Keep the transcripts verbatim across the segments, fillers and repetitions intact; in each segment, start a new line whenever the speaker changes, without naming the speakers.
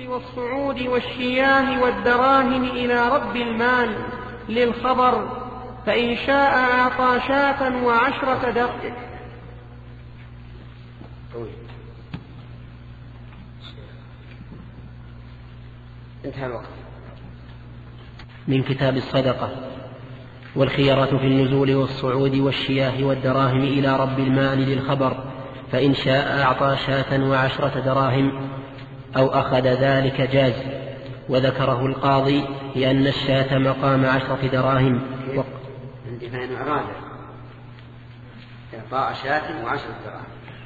والصعود والشياه والدراهم إلى رب المال للخبر، فإن شاء أعطى شاة وعشرة درهم.
انتهى الوقت.
من كتاب الصدقة. والخيرة في النزول والصعود والشياه والدراهم إلى رب المال للخبر، فإن شاء أعطى شاة وعشرة دراهم أو أخذ ذلك جاز. وذكره القاضي لأن الشاة مقام عشرة دراهم.
عندي فإن أراد إعطاء شاة وعشرة دراهم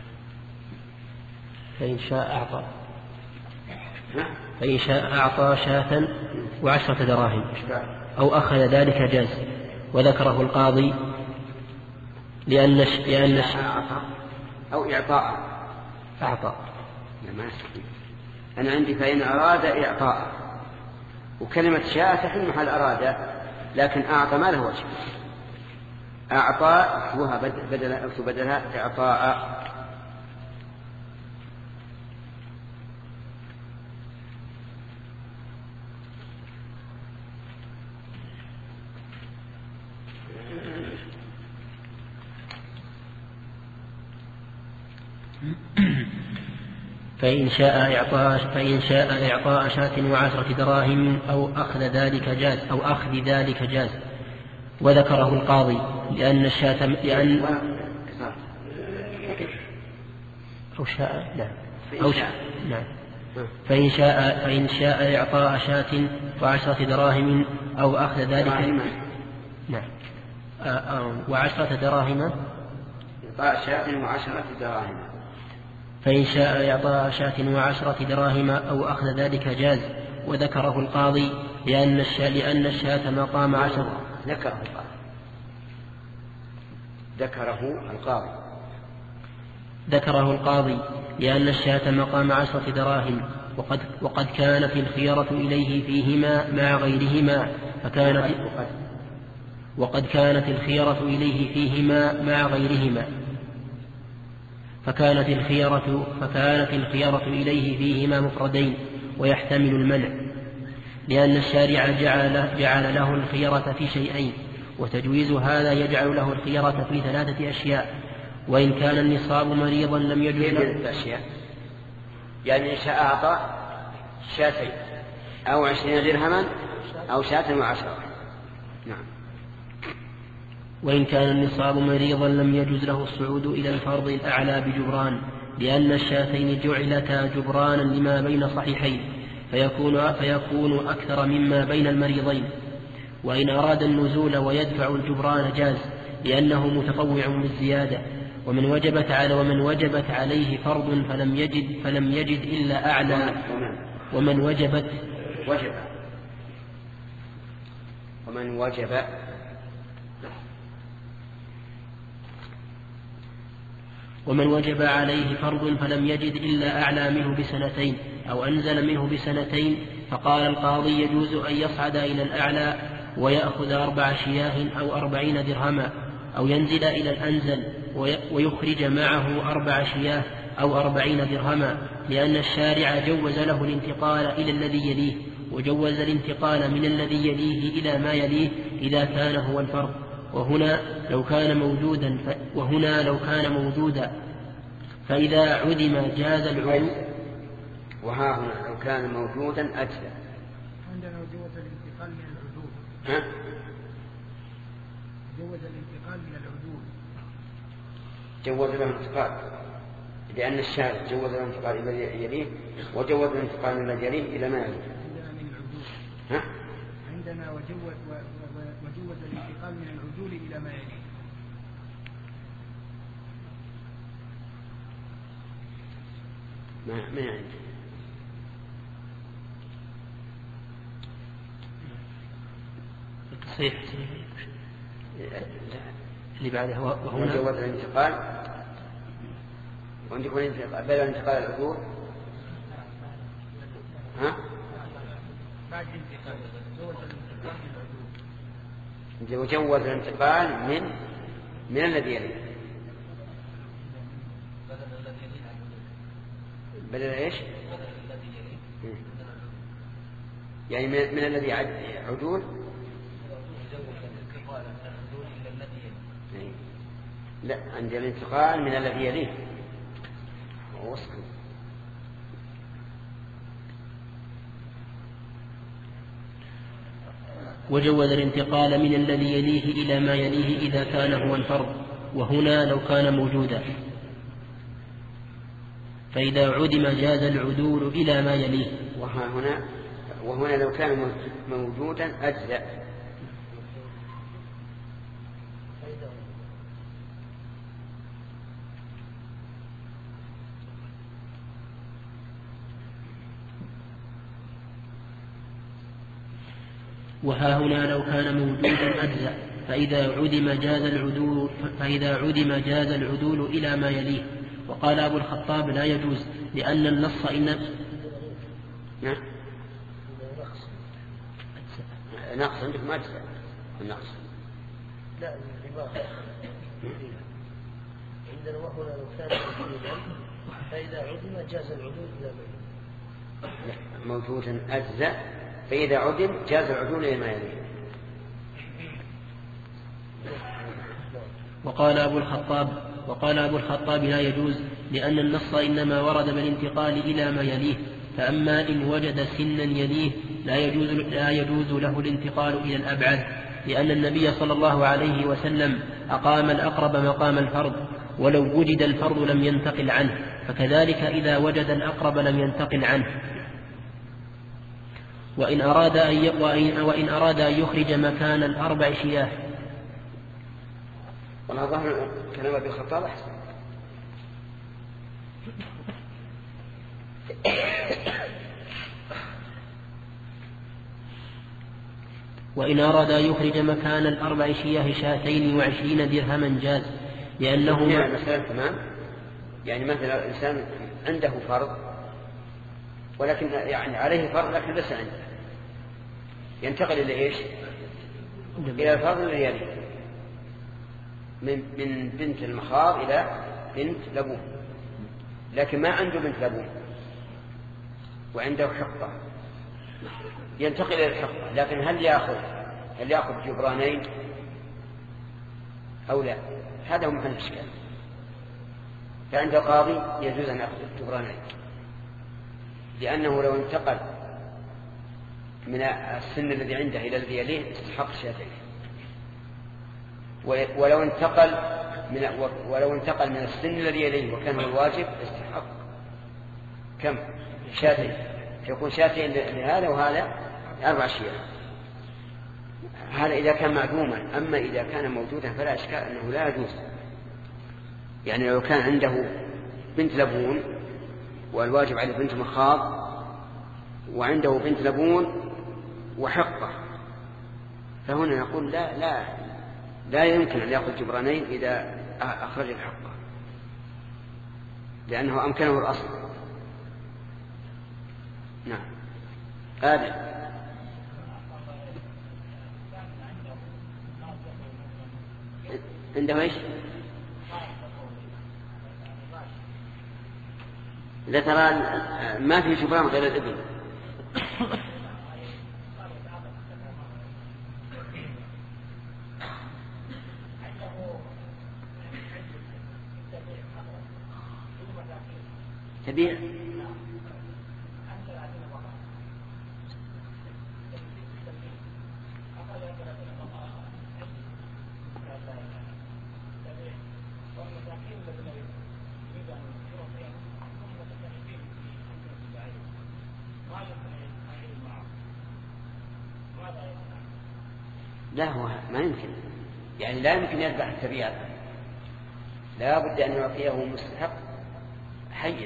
فإن شاء أعطى فإن شاء أعطى شاة وعشرة دراهم أو أخذ ذلك جاز. وذكره القاضي لأن لأن
أو إعطاء
أعطى.
أنا عندي فإن أراد إعطاء، وكلمة شاء تحل محل أراد، لكن أعطى ما له وجه. أعطى اكتبوها بدل اكتب بدلها إعطاء.
فإن شاء إعطاء فإن شاء إعطاء شاة وعشرة دراهم أو أخذ ذلك جاز أو أخذ ذلك جاز. وذكره القاضي لأن الشاة لأن أو شاء لا أو شاء نعم فإن شاء فإن شاء إعطاء شاة وعشرة دراهم أو أخذ ذلك نعم وعشرة دراهم
إعطاء شاة وعشرة دراهم
فإن شاء إعطاء شاة وعشرة دراهم أو أخذ ذلك جاز. وذكره القاضي لأن الشاة لأن الشاة مقام عشرة
ذكره القاضي ذكره القاضي
ذكره القاضي لأن الشاة مقام عشرة دراهم وقد وقد كانت الخيرة إليه فيهما مع غيرهما فكانت وقد كانت الخيرة إليه فيهما مع غيرهما فكانت الخيرة فكانت الخيرة إليه فيهما مفردين ويحتمل المنع، لأن الشارع جعل, جعل له الخيرة في شيئين، وتجويز هذا يجعل له الخيرة في ثلاثة أشياء. وإن كان النصاب مريضا لم يجوز له
أشياء، يعني إن شاء أعطى شاتين أو عشرين درهما أو شاة وعشرة. نعم.
وإن كان النصاب مريضا لم يجوز له الصعود إلى الفرض الأعلى بجبران، لأن الشاتين جعلتا جبرانا لما بين صحيحين فيكون, فيكون أكثر مما بين المريضين. وإن أراد النزول ويدفع الجبران جاز، لأنه متطوع بالزيادة. ومن وجبت على ومن وجبت عليه فرض فلم يجد فلم يجد إلا أعلى ومن وجبت
وجب ومن وجب
ومن وجب عليه فرض فلم يجد إلا أعلى منه بسنتين أو أنزل منه بسنتين، فقال القاضي يجوز أن يصعد إلى الأعلى ويأخذ أربع شياه أو أربعين درهما، أو ينزل إلى الأنزل ويخرج معه أربع شياه أو أربعين درهما، لأن الشارع جوز له الانتقال إلى الذي يليه، وجوز الانتقال من الذي يليه إلى ما يليه إذا كان هو الفرض. وهنا لو كان موجودا ف... وهنا لو كان موجودا فإذا عدم جاز العدو.
وها هنا لو كان موجودا أجزى.
عندنا جوز الانتقال من العدول.
ها؟
جوز الانتقال من العدول.
جوز له الانتقال، لأن الشارع جوز له الانتقال إلى الذي يليه، وجوز الانتقال من الذي يليه إلى ما يليه.
عندنا من العدول.
ها؟
عندنا وجوز وجوز الانتقال من العدول إلى ما يليه.
ما ما عندي.
صحيح. اللي بعده وهنا
جوز الانتقال وعندكم الانتقال بدل انتقال العدول. ها؟
بعد الانتقال جوز الانتقال من العدول.
وجوز الانتقال من من الذي يليه بدل إيش؟ يعني من, من الذي عدول لا عند الانتقال من الذي يليه وصل.
وجوز الانتقال من الذي يليه إلى ما يليه إذا كان هو الفرض، وهنا لو كان موجودا، فإذا عدم جاز العدول إلى ما يليه.
وهنا وهنا لو كان موجودا أجزأ.
وها هنا لو كان موجودا أجزأ، فإذا عدم جاز العدول فإذا عدم جاز العدول إلى ما يليه. وقال أبو الخطاب لا يجوز لأن النص إن
نعم نقص عندكم أجزاء النقص
لا عندنا وهنا لو كان موجودا فإذا عدم جاز العدول إلى ما يليه.
موجودا أجزاء فإذا عدم جاز العدول إلى ما يليه.
وقال أبو الخطاب وقال أبو الخطاب لا يجوز لأن النص إنما ورد بالانتقال إلى ما يليه، فأما إن وجد سنا يليه لا يجوز, لا يجوز له الانتقال إلى الأبعد، لأن النبي صلى الله عليه وسلم أقام الأقرب مقام الفرض، ولو وجد الفرض لم ينتقل عنه، فكذلك إذا وجد الأقرب لم ينتقل عنه. وإن أراد أن, وإن وإن أراد أن يخرج مكان الأربع شياه.
والله ظهر كلام أبي الخطاب أحسن.
وإن أراد أن يخرج مكان الأربع شياه شاتين وعشرين درهما جاز، لأنه
مثلا تمام. يعني مثلا الإنسان عنده فرض ولكن يعني عليه فرض لكن ليس عنده، ينتقل إلى إيش؟ إلى الفرض الذي يليه، من من بنت المخاض إلى بنت لبون، لكن ما عنده بنت لبون وعنده حقة، ينتقل إلى الحقة، لكن هل يأخذ هل يأخذ جبرانين أو لا؟ هذا هو محل الإشكال. فعند القاضي يجوز أن يأخذ جبرانين، لأنه لو انتقل من السن الذي عنده إلى الذي يليه استحق شاتين، ولو انتقل من ولو انتقل من السن الذي يليه وكان هو الواجب استحق كم؟ شاتين، فيكون شاتين لهذا وهذا أربع شياه. هذا إذا كان معدوما. أما إذا كان موجودا فلا إشكال أنه لا يجوز. يعني لو كان عنده بنت لبون والواجب عليه بنت مخاض، وعنده بنت لبون وحقة، فهنا نقول لا لا لا يمكن أن يأخذ جبرانين إذا أخرج الحقة، لأنه أمكنه الأصل. نعم. آدم عنده إيش؟ إذا ترى ما في جبران غير الإبل تبيع لا، هو ما يمكن، يعني لا يمكن يذبح التبيع، لا بد أن يعطيه مستحق حيا.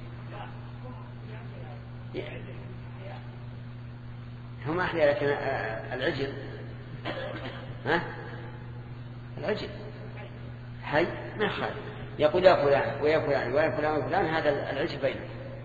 هم أحيا، لكن العجل ها العجل حي ما خالف، يقول يا فلان ويا فلان ويا فلان ويا فلان، هذا العجل بينه.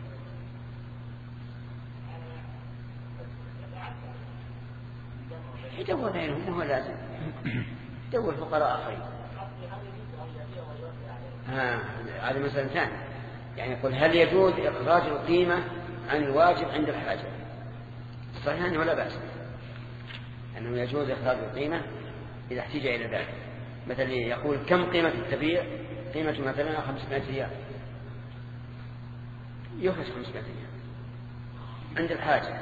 يدور بينهم، هو لازم يدور فقراء آخرين. ها هذه مسألة ثانية. يعني يقول هل يجوز إخراج القيمة عن الواجب عند الحاجة؟ صحيح أنه لا بأس، أنه يجوز إخراج القيمة إذا احتاج إلى ذلك. مثلا يقول كم قيمة التبيع؟ قيمة مثلا خمسمائة ريال، يخرج خمسمائة ريال عند الحاجة،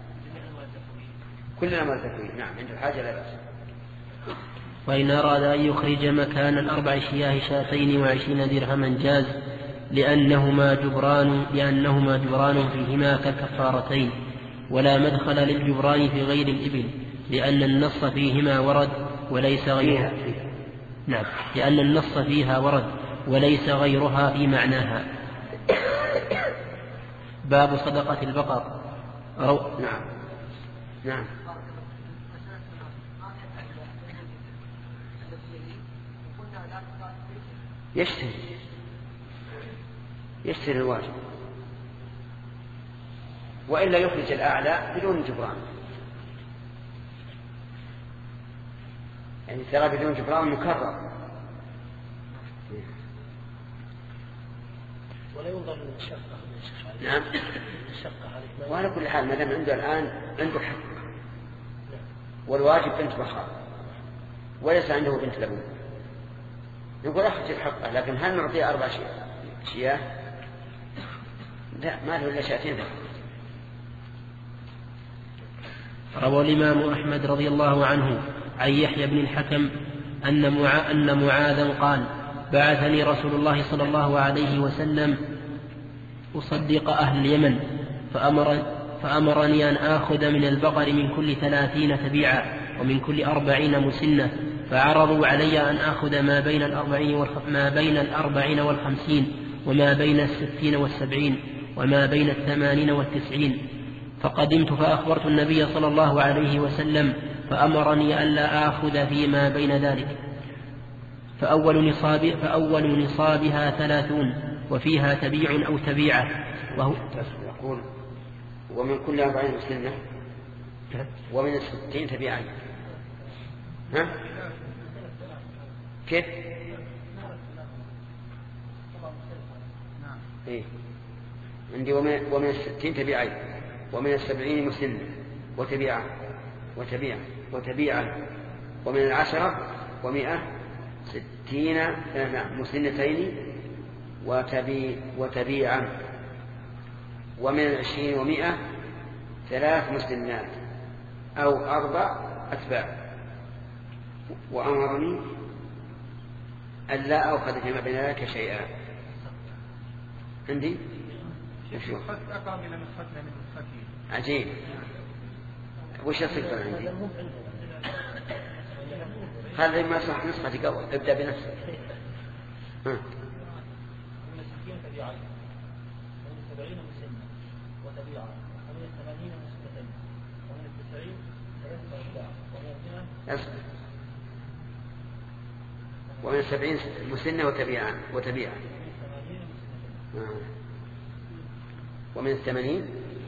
كلنا مرتفعين. نعم عند الحاجة لا بأس.
وإن أراد أن يخرج مكان الأربع شياه شاتين وعشرين درهما جاز، لأنهما جبران لأنهما جبران فيهما كالكفارتين، ولا مدخل للجبران في غير الإبل، لأن النص فيهما ورد وليس غيرها. نعم، لأن النص فيها ورد وليس غيرها في معناها. باب صدقة البقر. رو...
نعم نعم يشتري يشتري الواجب، وإلا يخرج الأعلى بدون جبران. يعني ترى بدون جبران مكرر.
ولا ينظر للمشقة.
نعم. وعلى كل حال ما دام عنده الآن عنده حق، والواجب بنت بخار وليس عنده بنت لبون، نقول أخرج الحق، لكن هل نعطيه أربع شياه؟ لا، ما له إلا شاتين.
روى الإمام أحمد رضي الله عنه عن يحيى بن الحكم أن معا أن معاذا قال: بعثني رسول الله صلى الله عليه وسلم أصدق أهل اليمن، فأمر فأمرني أن آخذ من البقر من كل ثلاثين تبيعا ومن كل أربعين مسنة، فعرضوا علي أن آخذ ما بين الأربعين والخ... ما بين الأربعين والخمسين وما بين الستين والسبعين وما بين الثمانين والتسعين، فقدمت فأخبرت النبي صلى الله عليه وسلم فأمرني ألا آخذ فيما بين ذلك. فأول, نصاب فأول نصابها ثلاثون وفيها تبيع أو تبيعة. وهو
يقول ومن كل أربعين مسنة ومن الستين تبيعا. ها؟ كيف؟ إيه؟ عندي ومن, ومن الستين تبيعين ومن السبعين مسنة وتبيعة وتبيعة وتبيعة ومن العشرة ومئة ستين نعم مسنتين وتبي وتبيعا ومن العشرين ومئة ثلاث مسنات أو أربع أتباع. وأمرني ألا أخذ فيما بين ذلك شيئا. عندي عجيب. وش الصفة عندي؟ هذا ما صح نسخة قبل. ابدأ بنفسك. ها.
ومن الستين تبيعين ومن السبعين مسنة وتبيعا ومن الثمانين مسنتين ومن التسعين ثلاثة أتباع ومن المئة
ومن السبعين مسنة وتبيعا وتبيعا ومن الثمانين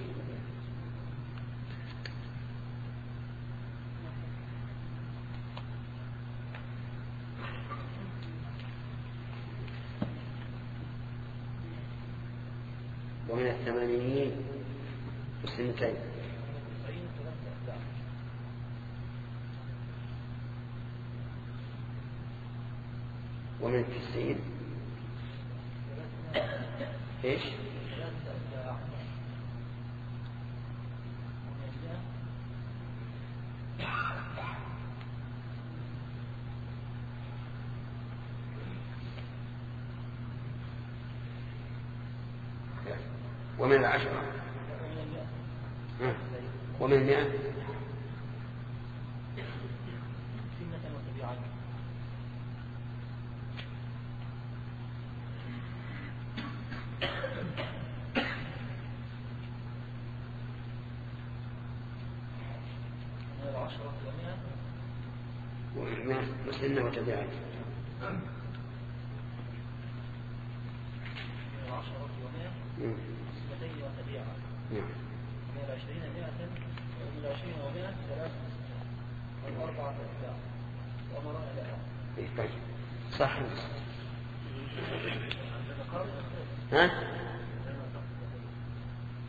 ومن الثمانين مسنتين ومن التسعين ايش؟ ومن العشرة ومن المئة ومن مسنة وتبيعات
من العشرين مئة ومن العشرين ومئة ثلاثة والأربعة أتباع وأمر إلى
صح. ها؟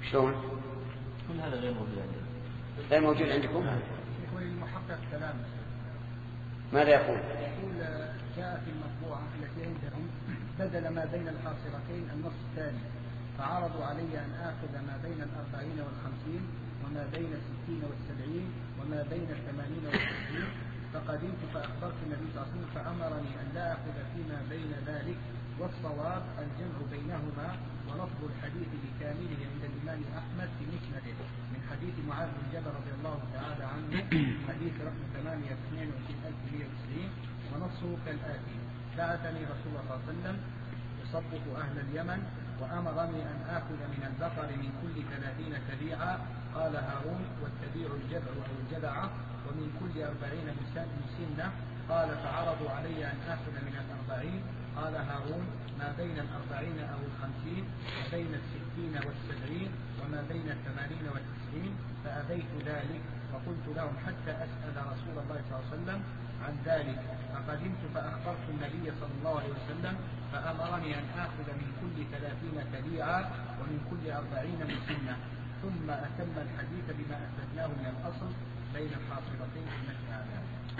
شلون؟
كل هذا غير موجود عندنا.
غير موجود عندكم؟
يقول المحقق كلام.
ماذا يقول؟
يقول جاء في المطبوعة التي عندهم بدل ما بين الحاصرتين النص الثاني، فعرضوا علي أن آخذ ما بين الأربعين والخمسين وما بين الستين والسبعين وما بين الثمانين والتسعين، فقدمت فأخبرت النبي صلى الله عليه وسلم فأمرني أن لا أخذ فيما بين ذلك، والصواب الجمع بينهما، ولفظ الحديث بكامله عند الإمام أحمد في مسنده من حديث معاذ بن جبل رضي الله تعالى عنه حديث رقم ثمانية اثنين وعشرين ألف ومئة وتسعين، ونصه كالآتي: بعثني رسول الله صلى الله عليه وسلم يصدق أهل اليمن وأمرني أن آخذ من البقر من كل ثلاثين تبيعا، قال هارون: والتبيع الجبع أو الجبعة، ومن كل أربعين مسنة، قال: فعرضوا علي أن آخذ من الأربعين، قال هارون: ما بين الأربعين أو الخمسين، وبين الستين والسبعين، وما بين الثمانين والتسعين، فأبيت ذلك، فقلت لهم حتى أسأل رسول الله صلى الله عليه وسلم عن ذلك، فقدمت فأخبرت النبي صلى الله عليه وسلم فأمرني أن آخذ من كل ثلاثين تبيعا ومن كل أربعين مسنة، ثم أتم الحديث بما أثبتناه من الأصل بين الحاصرتين في مثل هذا.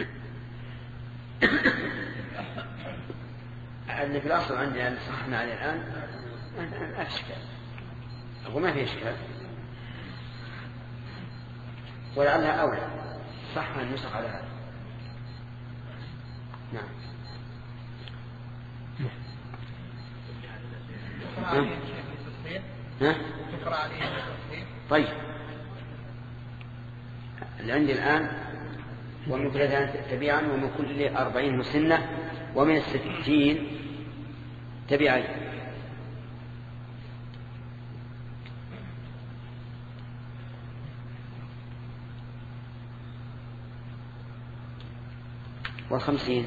اللي في الأصل عندنا اللي صحنا عليه الآن لا إشكال، أقول ما في إشكال، ولعلها أولى صح النسخ على هذا. نعم. ها؟ طيب اللي عندي الآن: ومن كل ثلاثين تبيعا ومن كل أربعين مسنة ومن الستين تبيعين. والخمسين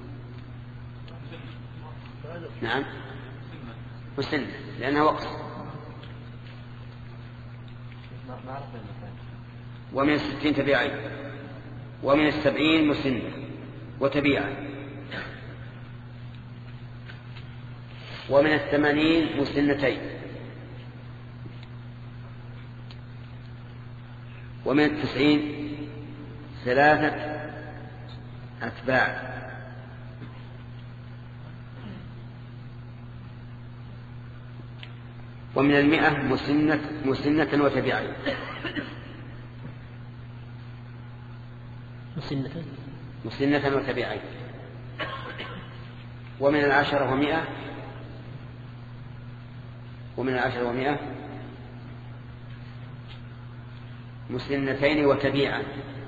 نعم مسنة لأنها وقت. ومن الستين تبيعين ومن السبعين مسنة وتبيعا ومن الثمانين مسنتين ومن التسعين ثلاثة أتباع ومن المئة مسنة, مسنة وتبيعين
مسنة
مسنة وتبيعين ومن العشرة ومئة ومن العشرة ومئة مسنتين وتبيعا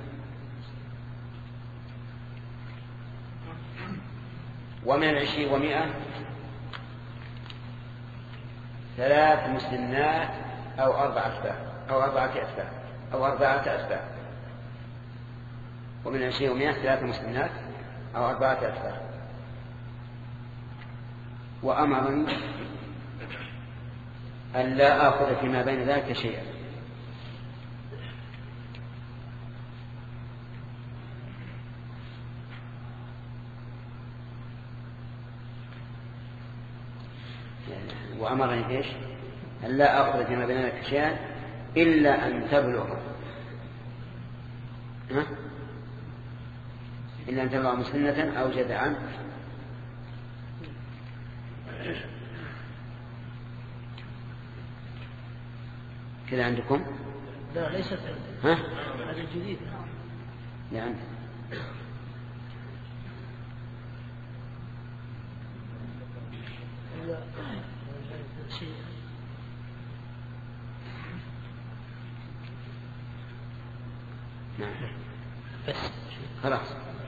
ومن العشرين ومئة ثلاث مسنات أو أربعة أتباع أو أربعة أتباع أو أربعة أتباع ومن العشرين ومئة ثلاث مسنات أو أربعة أتباع. وأمرني أن لا آخذ فيما بين ذلك شيئا. وأمرني إيش؟ أن لا آخذ فيما بين ذلك شيئا إلا أن تبلغ ها؟ إلا أن تبلغ مسنة أو جذعا كذا عندكم؟
لا ليست
ها؟
هذا الجديد
نعم. نعم
بس
خلاص.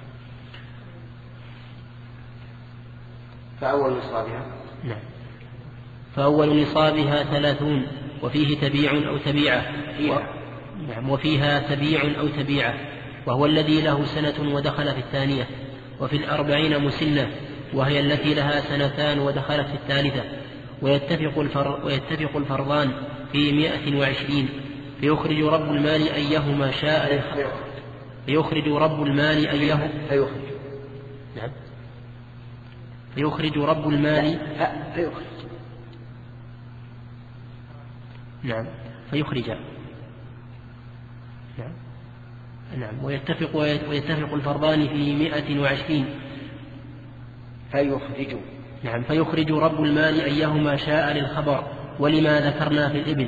فأول نصابها
نعم فأول نصابها ثلاثون وفيه تبيع أو تبيعة و... نعم وفيها تبيع أو تبيعة وهو الذي له سنة ودخل في الثانية. وفي الأربعين مسنة وهي التي لها سنتان ودخلت في الثالثة. ويتفق, الفر... ويتفق الفرضان في مئة وعشرين فيخرج رب المال أيهما شاء فيخرج رب المال أيه
فيخرج
نعم فيخرج رب المال
فيخرج
نعم فيخرج. نعم. نعم. ويتفق, ويتفق الفرضان في مئة وعشرين
فيخرج.
نعم. فيخرج رب المال أيهما شاء للخبر، ولما ذكرنا في الإبل.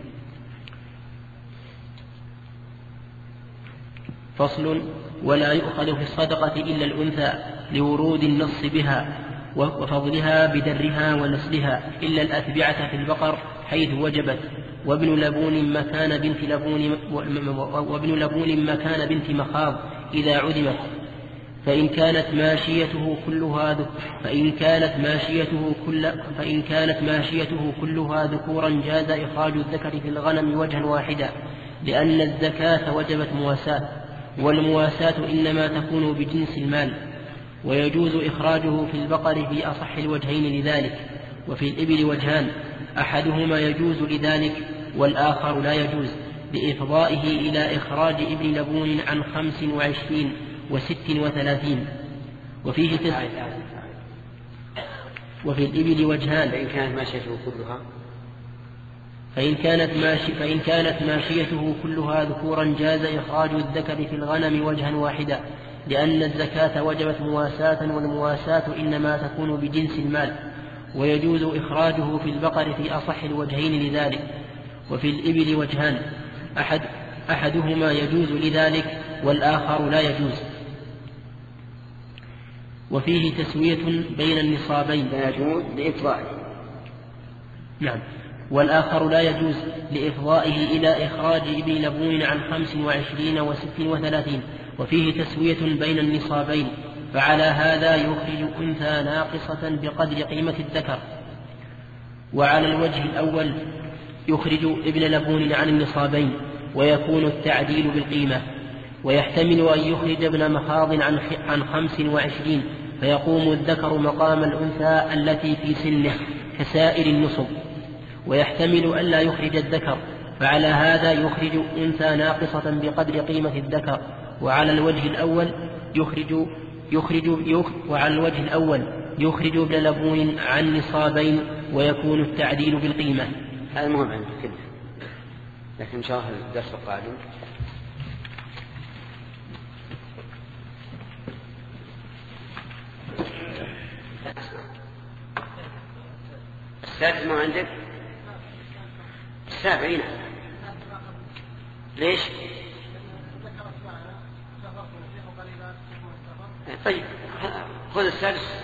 فصل. ولا يؤخذ في الصدقة إلا الأنثى لورود النص بها وفضلها بدرها ونسلها، إلا الأتبعة في البقر حيث وجبت، وابن لبون مكان بنت لبون وابن لبون مكان بنت مخاض إذا عدمت، فإن كانت ماشيته كلها فإن كانت ماشيته كل فإن كانت ماشيته كلها ذكورا جاز إخراج الذكر في الغنم وجها واحدا، لأن الزكاة وجبت مواساة، والمواساة إنما تكون بجنس المال، ويجوز إخراجه في البقر في أصح الوجهين لذلك. وفي الإبل وجهان، أحدهما يجوز لذلك والآخر لا يجوز، بإفضائه إلى إخراج ابن لبون عن خمس وعشرين وست وثلاثين. وفيه تس... وفي الإبل وجهان،
فإن كانت ماشيته كلها
فإن كانت, ماشي فإن كانت ماشيته كلها ذكورا جاز إخراج الذكر في الغنم وجها واحدا، لأن الزكاة وجبت مواساة، والمواساة إنما تكون بجنس المال، ويجوز إخراجه في البقر في أصح الوجهين لذلك. وفي الإبل وجهان، أحد أحدهما يجوز لذلك والآخر لا يجوز. وفيه تسوية بين النصابين،
لا يجوز لإفضائه.
نعم. والآخر لا يجوز لإفضائه إلى إخراج ابن لبون عن خمس وعشرين وست وثلاثين. وفيه تسوية بين النصابين، فعلى هذا يخرج أنثى ناقصة بقدر قيمة الذكر. وعلى الوجه الأول يخرج ابن لبون عن النصابين، ويكون التعديل بالقيمة. ويحتمل أن يخرج ابن مخاض عن خمس وعشرين، فيقوم الذكر مقام الأنثى التي في سنه كسائر النصب. ويحتمل أن لا يخرج الذكر، فعلى هذا يخرج أنثى ناقصة بقدر قيمة الذكر. وعلى الوجه الأول يخرج يخرج يخرج وعلى الوجه الأول يخرج ابن لبون عن نصابين، ويكون التعديل بالقيمة.
هذا مهم عندك كله، لكن إن شاء الله الدرس القادم السادس ما عندك السابعين. ليش؟ طيب خذ السادس.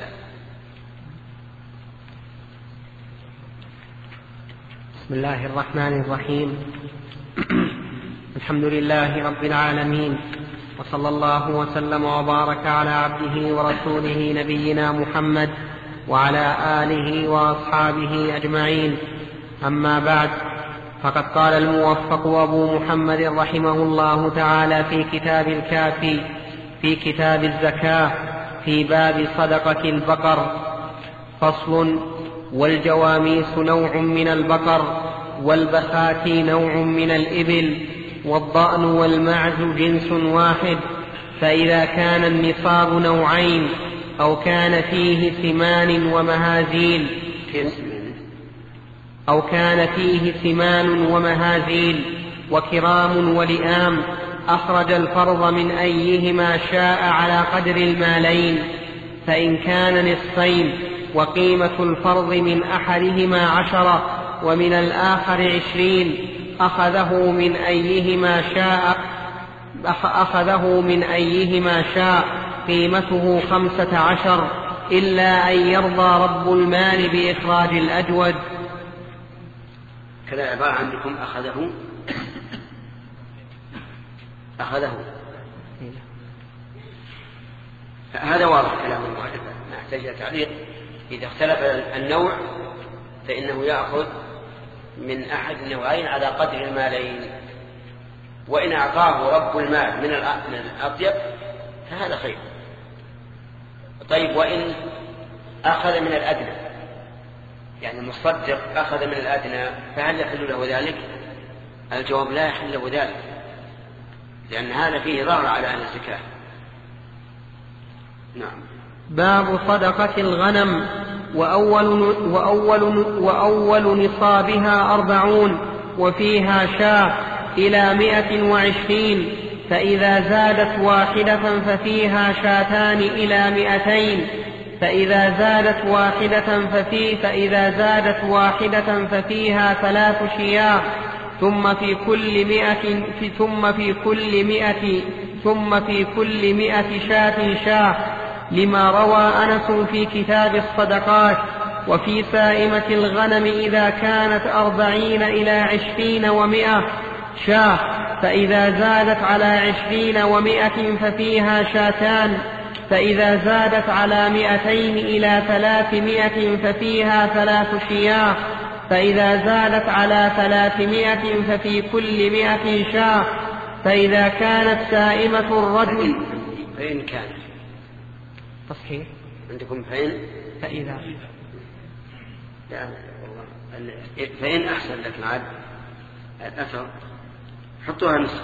بسم الله الرحمن الرحيم. الحمد لله رب العالمين، وصلى الله وسلم وبارك على عبده ورسوله نبينا محمد وعلى آله وأصحابه أجمعين. أما بعد، فقد قال الموفق أبو محمد رحمه الله تعالى في كتاب الكافي في كتاب الزكاة في باب صدقة البقر: فصل: والجواميس نوع من البقر، والبخاتي نوع من الإبل، والضأن والمعز جنس واحد. فإذا كان النصاب نوعين أو كان فيه ثمان ومهازيل أو كان فيه ثمان ومهازيل وكرام ولئام، أخرج الفرض من أيهما شاء على قدر المالين. فإن كان نصفين وقيمة الفرض من أحدهما عشرة ومن الآخر عشرين، أخذه من أيهما شاء أخذه من أيهما شاء قيمته خمسة عشر، إلا أن يرضى رب المال بإخراج الأجود.
كذا عبارة عندكم أخذه أخذه هذا واضح كلام المؤلف، ما يحتاج تعليق. إذا اختلف النوع فإنه يأخذ من أحد النوعين على قدر المالين، وإن أعطاه رب المال من الأطيب فهذا خير. طيب، وإن أخذ من الأدنى، يعني المصدق أخذ من الأدنى، فهل يحل له ذلك؟ الجواب: لا يحل له ذلك، لأن هذا فيه ضرر على أهل الزكاة. نعم.
باب صدقة الغنم: وأول, وأول, وأول نصابها أربعون، وفيها شاة إلى مائة وعشرين، فإذا زادت واحدة ففيها شاتان إلى مائتين، فإذا زادت واحدة ففي فإذا زادت واحدة ففيها ثلاث شياه، ثم في كل مئة ثم في كل مئة ثم في كل مئة شاة شاه، لما روى أنس في كتاب الصدقات. وفي سائمة الغنم إذا كانت أربعين إلى عشرين ومئة شاه، فإذا زادت على عشرين ومئة ففيها شاتان، فإذا زادت على مئتين إلى ثلاثمائة ففيها ثلاث شياه، فإذا زادت على ثلاثمائة ففي كل مئة شاه. فإذا كانت سائمة الرجل
فإن كان
تصحيح
عندكم فإن
فإذا
لا والله فإن أحسن لكن عاد الأثر حطوها نسخة.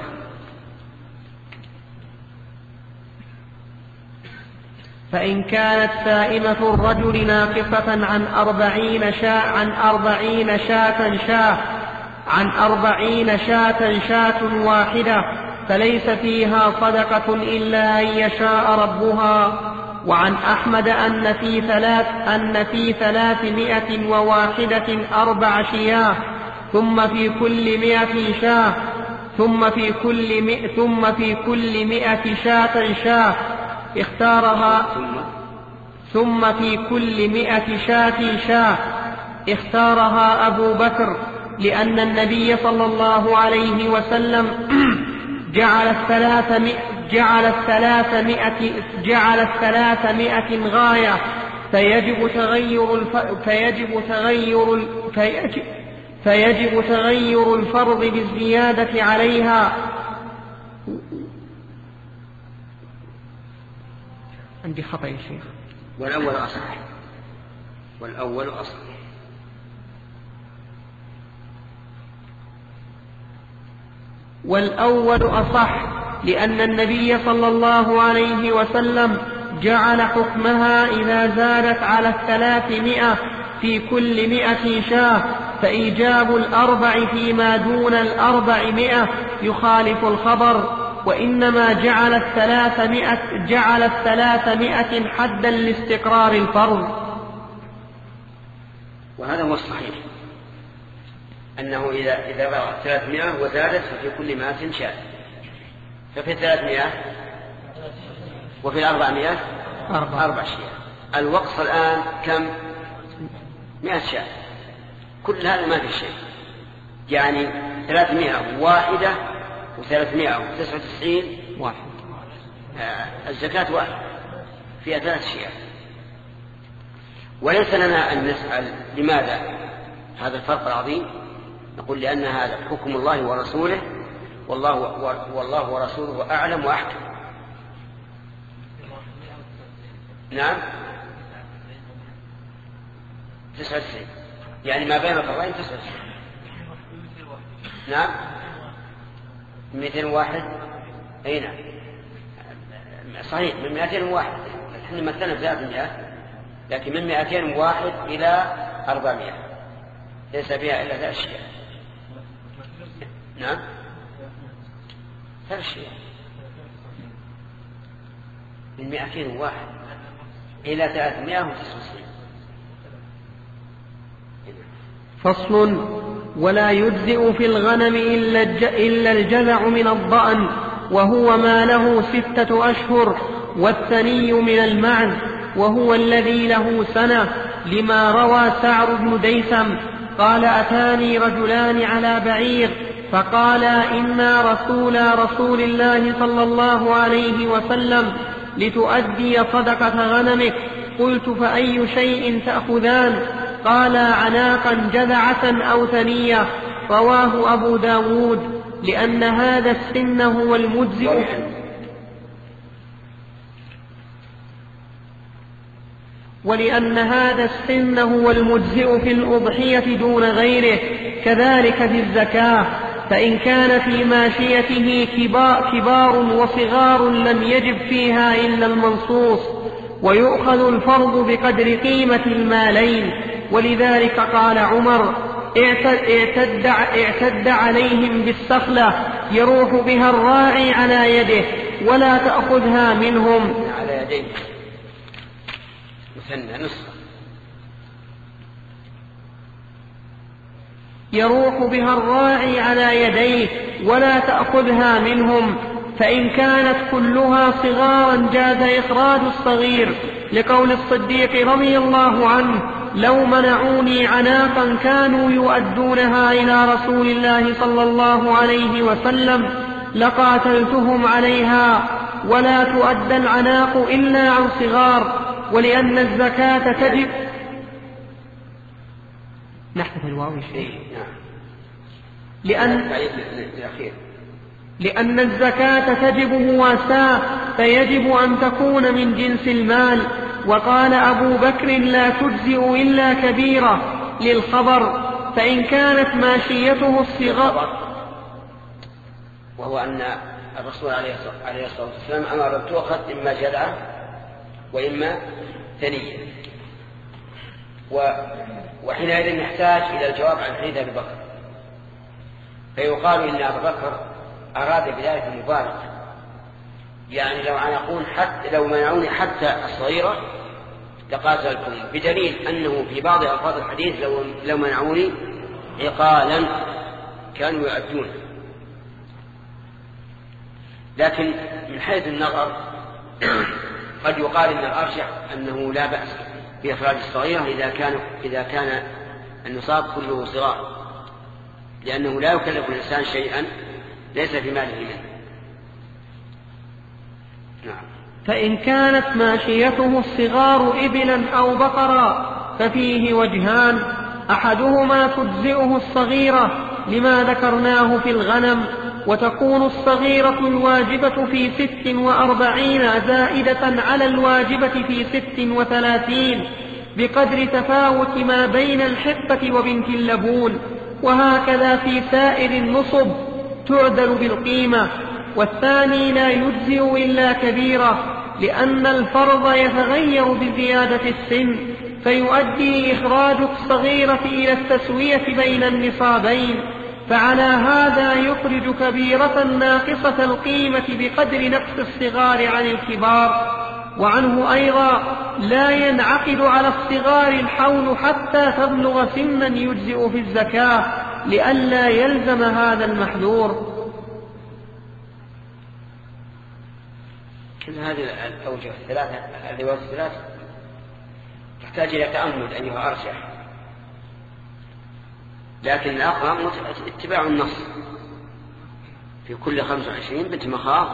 فإن كانت سائمة الرجل ناقصة عن أربعين شاة عن أربعين شاة شاة عن أربعين شاة شاة واحدة فليس فيها صدقة إلا أن يشاء ربها. وعن أحمد أن في ثلاث أن في ثلاثمائة وواحدة أربع شياه، ثم في كل مئة شاة ثم في كل مئة ثم في كل مئة شاة شاة اختارها ثم في كل مئة شاة شاة اختارها أبو بكر، لأن النبي صلى الله عليه وسلم جعل الثلاثمائة جعل الثلاثمائة جعل الثلاثمائة غاية، فيجب تغير الف... فيجب تغير ال... فيجب... فيجب تغير الفرض بالزيادة عليها. عندي خطأ يا شيخ.
والأول أصح والأول أصح
والأول أصح لأن النبي صلى الله عليه وسلم جعل حكمها إذا زادت على الثلاثمائة في كل مئة شاة، فإيجاب الأربع فيما دون الأربعمائة يخالف الخبر، وإنما جعل الثلاثمائة جعل الثلاثمائة حدا لاستقرار الفرض.
وهذا هو الصحيح، أنه إذا إذا بلغت ثلاثمائة وزادت ففي كل مائة شاة، ففي ثلاثمائة وفي الأربعمائة
أربع,
أربع شياه. الوقص الآن كم؟ مئة شاة. كل هذا ما في شيء، يعني ثلاثمائة واحدة وثلاثمائة وتسعة وتسعين
واحد.
آه الزكاة واحد فيها ثلاث شياه. وليس لنا أن نسأل لماذا هذا الفرق العظيم، نقول لأن هذا حكم الله ورسوله، والله, والله ورسوله أعلم وأحكم. نعم تسعة وتسعين، يعني ما بين الفرقين تسعة وتسعين. نعم مئتين وواحد. أي نعم صحيح، من مئتين وواحد نحن مثلنا بزيادة مئة، لكن من مئتين وواحد إلى أربعمائة ليس فيها إلا ثلاث شيء. نعم ثلاث شيء من مئتين وواحد إلى ثلاثمائة وتسعة وتسعين.
فصل: ولا يجزئ في الغنم إلا الجذع من الضأن، وهو ما له ستة أشهر، والثني من المعز وهو الذي له سنة، لما روى سعر بن ديثم قال: أتاني رجلان على بعير فقالا: إنا رسول رسول الله صلى الله عليه وسلم لتؤدي صدقة غنمك. قلت: فأي شيء تأخذان؟ قالا: عناقا جذعة أو ثنية. رواه أبو داود. لأن هذا السن هو المجزئ ولأن هذا السن هو المجزئ في الأضحية دون غيره، كذلك في الزكاة. فإن كان في ماشيته كبار, كبار وصغار لم يجب فيها إلا المنصوص، ويؤخذ الفرض بقدر قيمة المالين. ولذلك قال عمر: اعتد, اعتد عليهم بالسخلة يروح بها الراعي على يده ولا تأخذها منهم.
على يديه مثنى نصف.
يروح بها الراعي على يديه ولا تأخذها منهم. فإن كانت كلها صغارا جاز إخراج الصغير، لقول الصديق رضي الله عنه: لو منعوني عناقا كانوا يؤدونها إلى رسول الله صلى الله عليه وسلم لقاتلتهم عليها، ولا تؤدى العناق إلا عن صغار، ولأن الزكاة تجب. نحذف الواو شيء. لأن لأن الزكاة تجب مواساة، فيجب أن تكون من جنس المال. وقال أبو بكر: لا تجزئ إلا كبيرة، للخبر. فإن كانت ماشيته الصغار،
وهو أن الرسول عليه الصلاة والسلام أمر أن تؤخذ إما جدعة وإما ثنية، وحينئذ نحتاج إلى الجواب عن حديث أبي بكر، فيقال إن أبا بكر أراد بذلك المبالغة، يعني لو عنقون حتى لو منعوني حتى الصغيرة لقاتلتم، بدليل أنه في بعض ألفاظ الحديث لو, لو منعوني عقالا كانوا يؤدون. لكن من حيث النظر قد يقال إن الأرجح أنه لا بأس بإخراج الصغيرة إذا كان, إذا كان النصاب كله صغار، لأنه لا يكلف الإنسان شيئا ليس في ماله منه. نعم.
فإن كانت ماشيته الصغار إبلا أو بقرا ففيه وجهان: أحدهما تجزئه الصغيرة لما ذكرناه في الغنم، وتكون الصغيرة الواجبة في ست وأربعين زائدة على الواجبة في ست وثلاثين بقدر تفاوت ما بين الحقة وبنت اللبون، وهكذا في سائر النصب تعدل بالقيمة. والثاني لا يجزئ إلا كبيرة، لأن الفرض يتغير بزيادة السن، فيؤدي إخراج الصغيرة إلى التسوية بين النصابين، فعلى هذا يخرج كبيرة ناقصة القيمة بقدر نقص الصغار عن الكبار. وعنه أيضا: لا ينعقد على الصغار الحول حتى تبلغ سنا يجزئ في الزكاة، لئلا يلزم هذا المحذور.
كل هذه الأوجه الثلاثة الروايات الثلاث تحتاج إلى تأمل أيها أرجح، لكن الأقرب اتباع النص في كل خمس وعشرين بنت مخاض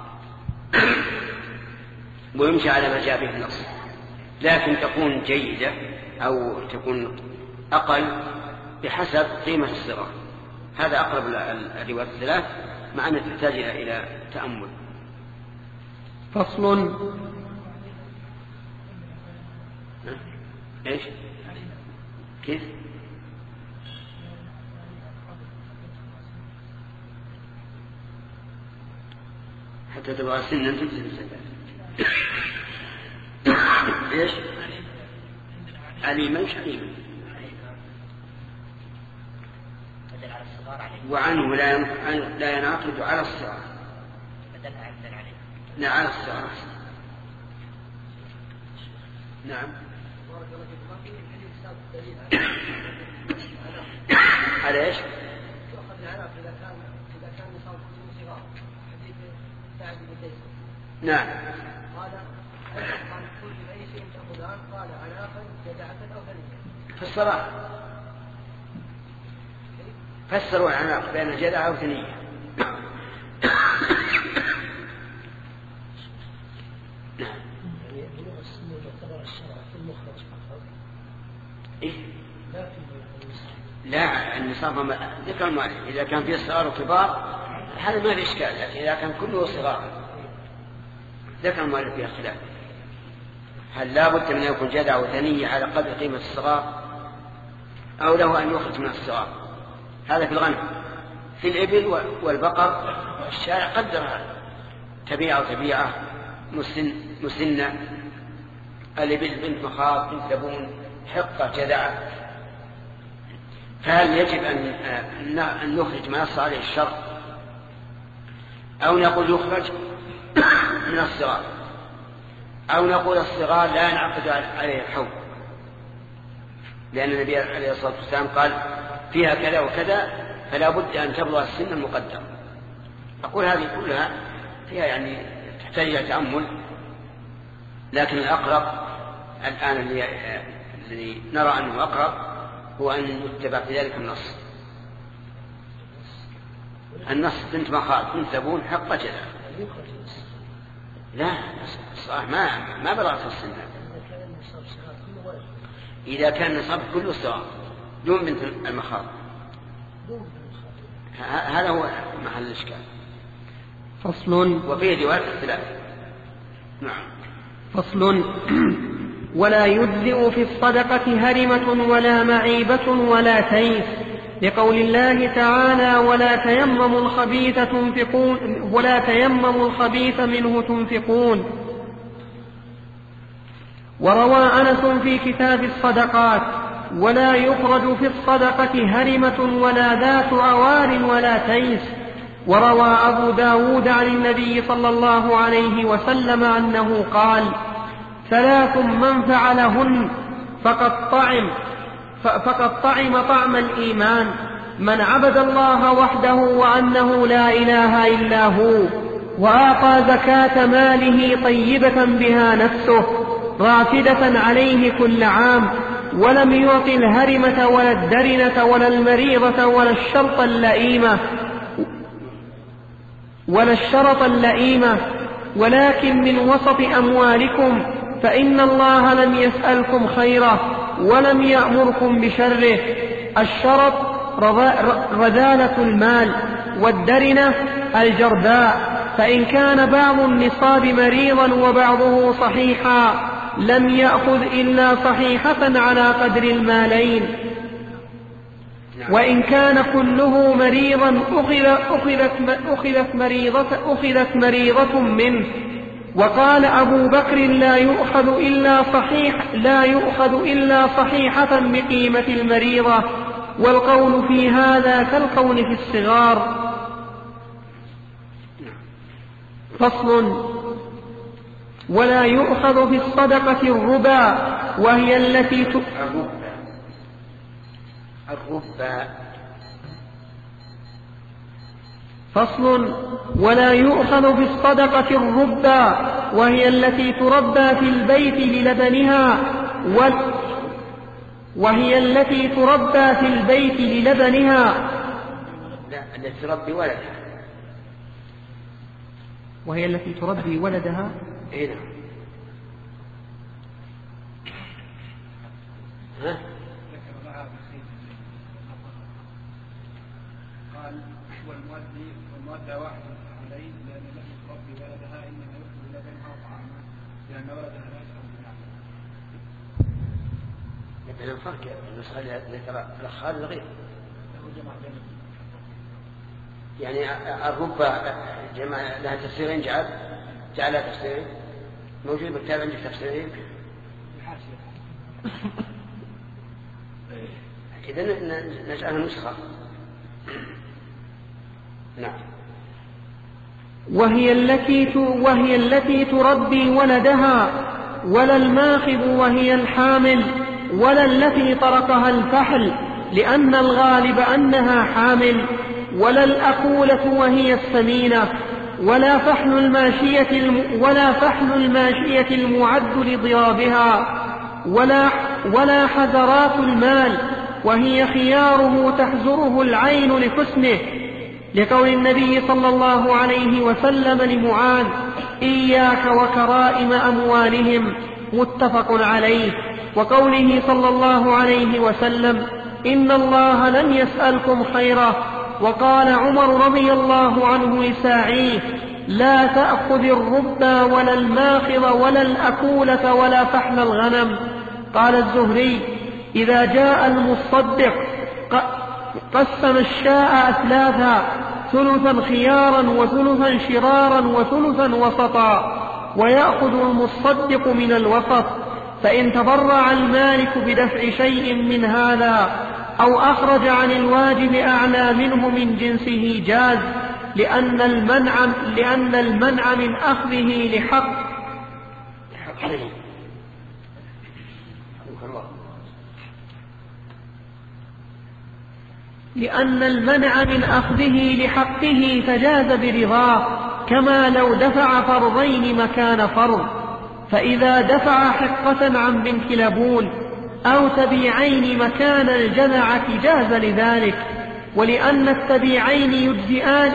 ويمشي على ما جاء به النص، لكن تكون جيدة أو تكون أقل بحسب قيمة الصغار. هذا أقرب الروايات الثلاث، مع أنها تحتاج إلى تأمل.
فصل.
إيش؟ كيف؟ حتى تبغى سنا تجزي الزكاة. إيش؟ عليما مش عليما. وعنه لا ينعقد على الصغار. لا على الصغار. نعم. على ايش؟ نعم. فسروا فسروا العناق بين جدعة وثنية. إيه؟ لا، النصاب ذكر المؤلف إذا كان فيه صغار وكبار هذا ما في إشكال، لكن إذا كان كله صغار ذكر المؤلف فيها خلاف، هل لا بد من أن يكون جدع وثنية على قدر قيمة الصغار أو له أن يخرج من الصغار؟ هذا في الغنم. في الإبل والبقر الشارع قدر هذا، تبيعة وتبيعة مسن مسنة، الإبل بنت مخاض بنت لبون حقة جدعة. فهل يجب أن نخرج ما نص عليه الشرط أو نقول يخرج من الصغار أو نقول الصغار لا ينعقد عليه الحول، لأن النبي عليه الصلاة والسلام قال فيها كذا وكذا فلا بد أن تبلغ السن المقدر. أقول هذه كلها فيها يعني تحتاج إلى تأمل، لكن الأقرب الآن اللي, اللي نرى أنه أقرب هو أن يتبع في ذلك النص. النص بنت مخاض بنت ثبون حق جدا، لا صح ما ما بلغت السن. إذا كان نصاب كله صغار دون بنت المخاض هذا هو محل الإشكال.
فصل.
وفيه رواية اختلاف. نعم.
فصل. ولا يجزئ في الصدقة هرمة ولا معيبة ولا تيس، لقول الله تعالى ولا تيمموا الخبيث تنفقون ولا تيمموا الخبيث منه تنفقون. وروى أنس في كتاب الصدقات ولا يخرج في الصدقة هرمة ولا ذات عوار ولا تيس. وروى أبو داود عن النبي صلى الله عليه وسلم أنه قال ثلاث من فعلهن فقد طعم فقد طعم طعم الإيمان: من عبد الله وحده وأنه لا إله إلا هو، وأعطى زكاة ماله طيبة بها نفسه رافدة عليه كل عام، ولم يعط الهرمة ولا الدرنة ولا المريضة ولا الشرط اللئيمة ولا الشرط اللئيمة ولكن من وسط أموالكم، فإن الله لم يسألكم خيره ولم يأمركم بشره. الشرط رذالة المال، والدرنة الجرداء، فإن كان بعض النصاب مريضا وبعضه صحيحا لم يأخذ إلا صحيحة على قدر المالين، وإن كان كله مريضا أخذت, أخذت, مريضة, أخذت مريضة منه. وقال أبو بكر لا يؤخذ إلا صحيح لا يؤخذ إلا صحيحة بقيمة المريضة، والقول في هذا كالقول في الصغار. فصل. ولا يؤخذ في الصدقة الربا وهي التي ت...
الربا.
فصل. ولا يؤخذ في الصدقة الربا وهي التي تربى في البيت للبنها و... وهي التي تربى في البيت للبنها
لا التي تربي ولدها
وهي التي تربي ولدها.
إيه ها؟
قال والمؤدي والمؤدى واحد عليه لأن التي تربي ولدها إنما يأخذ لبنها وطعامها لأن ولدها لا يشرب بنعمه.
لكن الفرق النسخة اللي ترى الأخال غير يعني الربا جمع لها تفسيرين جعل جعلها تفسيرين موجود بالكتاب عندك تفسيرين إذن نجعلها نسخة. نعم.
وهي التي وهي التي تربي ولدها، ولا الماخذ وهي الحامل، ولا التي طرقها الفحل لأن الغالب أنها حامل، ولا الأقولة وهي السمينة، ولا فحل الماشية الم... ولا فحل الماشية المعد لضرابها، ولا ولا حذرات المال وهي خياره تحزره العين لحسنه، لقول النبي صلى الله عليه وسلم لمعاذ: إياك وكرائم أموالهم، متفق عليه. وقوله صلى الله عليه وسلم: إن الله لم يسألكم خيره. وقال عمر رضي الله عنه لساعيه: لا تأخذ الربا ولا الماخض ولا الأكولة ولا فحل الغنم. قال الزهري: إذا جاء المصدق قسم الشاء أثلاثا: ثلثا خيارا وثلثا شرارا وثلثا وسطا، ويأخذ المصدق من الوسط، فإن تبرع المالك بدفع شيء من هذا أو أخرج عن الواجب أعلى منه من جنسه جاز، لأن المنع, لأن المنع من أخذه لحق لأن المنع من أخذه لحقه فجاز برضاه، كما لو دفع فرضين مكان فرض. فإذا دفع حقة عن بنت لبون أو تبيعين مكان الجذعة جاز لذلك، ولأن التبيعين يجزئان